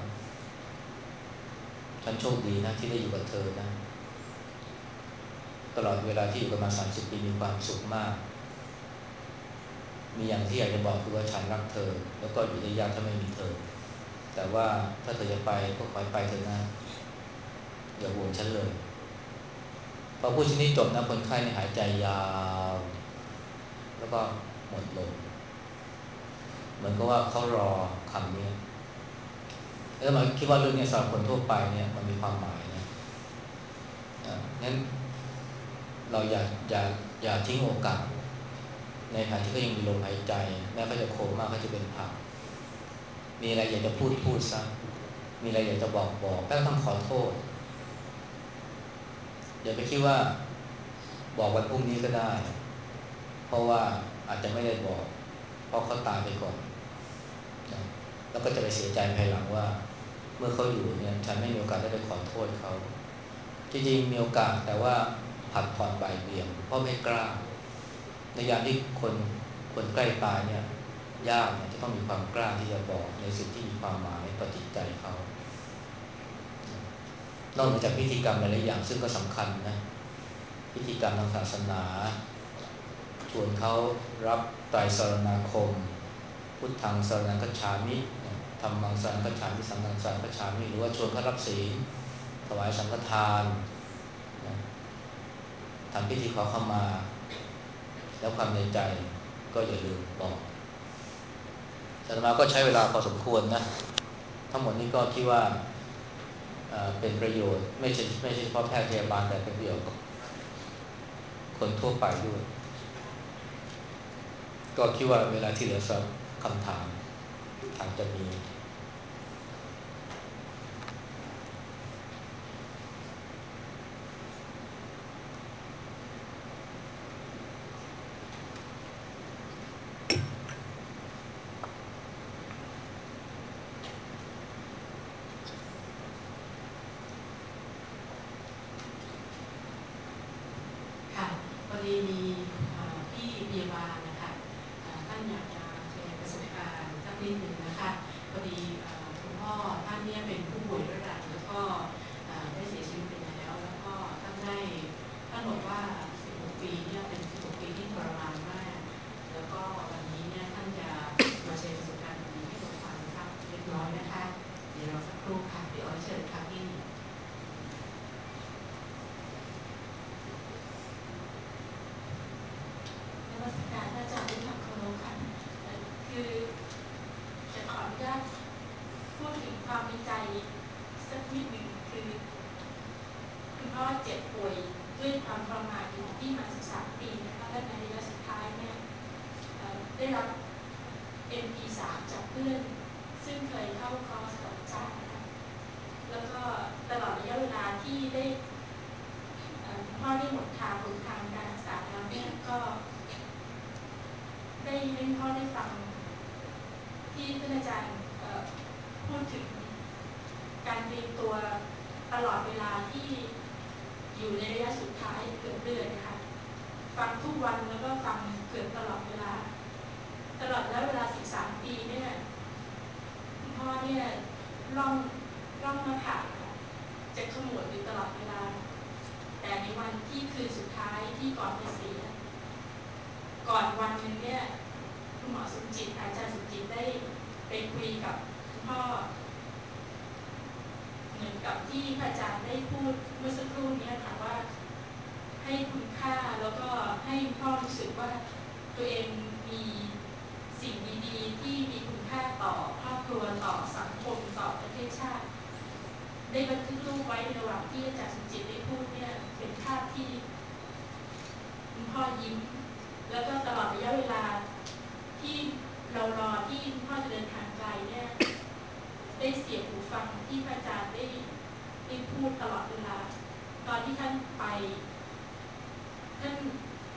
ฉันโชคดีนะที่ได้อยู่กับเธอนะตลอดเวลาที่อยู่กันมา30 ปีมีความสุขมากมีอย่างที่อยากจะบอกคือว่าฉันรักเธอแล้วก็อยู่ได้ยากถ้าไม่มีเธอแต่ว่าถ้าเธอจะไปก็ขอให้ไปเถอะนะอย่าห่วงฉันเลยพอพูดชนิดจบนะคนไข้เนี่ยหายใจยาวแล้วก็หมดลมเหมือนกับว่าเขารอคำนี้แล้วมาคิดว่าเรื่องนี้สำหรับคนทั่วไปเนี่ยมันมีความหมายนะงั้นเราอย่าทิ้งโอกาสในขณะที่เขายังมีลมหายใจแม้เขาจะโคม่าเขาจะเป็นผักมีอะไรอยากจะพูดซะมีอะไรอยากจะบอกแม้ต้องขอโทษอย่าไปคิดว่าบอกวันพรุ่งนี้ก็ได้เพราะว่าอาจจะไม่ได้บอกเพราะเขาตายไปก่อนนะแล้วก็จะไปเสียใจภายหลังว่าเมื่อเขาอยู่เนี่ยฉันไม่มีโอกาสได้ไปขอโทษเขาจริงๆมีโอกาสแต่ว่าผัดผ่อนบ่ายเบี่ยงเพราะไม่กล้าในยามที่คนใกล้ตายเนี่ยยากเนี่ยจะต้องมีความกล้าที่จะบอกในสิ่งที่มีความหมายต่อจิตใจเขานอกจากพิธีกรรมหลายๆอย่างซึ่งก็สำคัญนะพิธีกรรมทางศาสนาชวนเขารับไตรสรณาคมพุทธังสรณังคัจฉามิธัมมังสรณังคัจฉามิสังฆังสรณังคัจฉามิหรือว่าชวนเขารับศีลถวายสังฆทานทำพิธีขอขมาแล้วความในใจก็อย่าลืมบอกอาตมาก็ใช้เวลาพอสมควรนะทั้งหมดนี้ก็คิดว่าเป็นประโยชน์ไม่ใช่เฉพาะแพทย์พยาบาลแต่เป็นประโยชน์กับคนทั่วไปด้วยก็คิดว่าเวลาที่เหลือสักคำถามอาจจะมีค่ะพอดีมีพี่พยาบาลนะคะท่านอยากจะแชร์ประสบการณ์สักนิดหนึ่งนะคะพอดีคุณพ่อท่านเนี่ยเป็นผู้ป่วยเรื้อรังแล้วก็ได้เสียชีวิตไปแล้วก็ท่านบอกว่า16 ปีเนี่ยเป็น16 ปีที่ทรมานมากแล้วก็วันนี้เนี่ยท่านจะมาแชร์ประสบการณ์ดีๆให้เราฟังสักเล็กน้อยนะคะเดี๋ยวเราสักครู่ค่ะพี่อ้อยเชิญค่ะพี่ นมัสการพระอาจารย์ด้วยความเคารพค่ะคือจะขออนุญาตพูดถึงความในใจสักนิดหนึ่งคือคุณพ่อเจ็บป่วยด้วยความทรมานอยู่ที่มา13 ปีนะคะและในระยะสุดท้ายเนี่ยได้รับ MP3 จากเพื่อนซึ่งเคยเข้าคอร์สกับอาจารย์นะคะแล้วก็ตลอดระยะเวลาที่ได้พ่อได้หมดทางหนทางถึงการเตรียมตัวตลอดเวลาที่อยู่ในระยะสุดท้ายเกือบเดือนค่ะฟังทุกวันแล้วก็ฟังเกือบตลอดเวลาตลอดแล้วเวลา13 ปีเนี่ยคุณพ่อเนี่ยล่องมาผ่านจะขมวดอยู่ตลอดเวลาแต่ในวันที่คืนสุดท้ายที่ก่อนจะเสียก่อนวันนึงเนี่ยคุณหมอสมจิตอาจารย์สมจิตได้ไปคุยกับคุณพ่อเหมือนกับที่พระอาจารย์ได้พูดเมื่อสักครู่นี้ค่ะว่าให้คุณค่าแล้วก็ให้พ่อรู้สึกว่าตัวเองมีสิ่งดีๆที่มีคุณค่าต่อครอบครัวต่อสังคมต่อประเทศชาติได้บันทึกรูปไว้ในระหว่างที่อาจารย์สมจิตได้พูดเนี่ยเป็นภาพที่คุณพ่อยิ้มแล้วก็ตลอดระยะเวลาที่เรารอที่คุณพ่อจะเดินทางไกลเนี่ยได้เสียบหูฟังที่พระอาจารย์ได้พูดตลอดเวลาตอนที่ท่านไปท่าน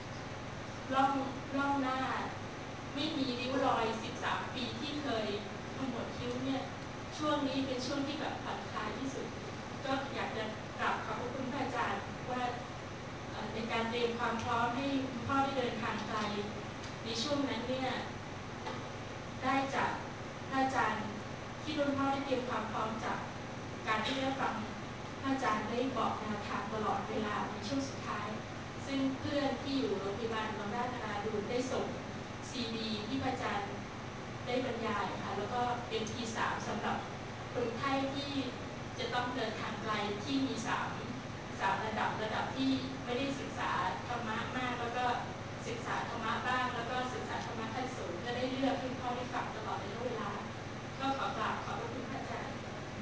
ล่องหน้าไม่มีริ้วรอย13 ปีที่เคยขมวดคิ้วเนี่ยช่วงนี้เป็นช่วงที่แบบผ่อนคลายที่สุดก็อยากจะกราบขอบคุณพระอาจารย์ว่าในการเตรียมความพร้อมให้คุณพ่อได้เดินทางไกลในช่วงนั้นเนี่ยได้จากพระอาจารย์ที่คุณพ่อได้เตรียมความพร้อมจากการที่ได้ฟังพระอาจารย์ได้บอกแนวทางตลอดเวลาในช่วงสุดท้ายซึ่งเพื่อนที่อยู่โรงพยาบาลบำราศนาราดูนได้ส่งซีดีที่พระอาจารย์ได้บรรยายค่ะแล้วก็ MP3 สำหรับคนไข้ที่จะต้องเดินทางไกลที่มี3ระดับที่ไม่ได้ศึกษาธรรมะมากแล้วก็ศึกษาธรรมะบ้างแล้วก็ศึกษาธรรมะขั้นสูงก็ได้เลือกให้พ่อได้ฟังตลอดระยะเวลาก็ขอกราบขอบพระคุณพระอาจารย์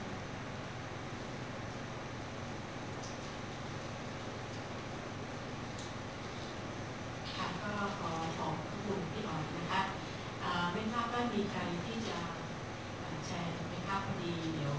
ค่ะก็ขอขอบคุณพี่อ๋อยนะคะไม่ทราบว่ามีใครที่จะแชร์ไหมคะพอดีเดี๋ยว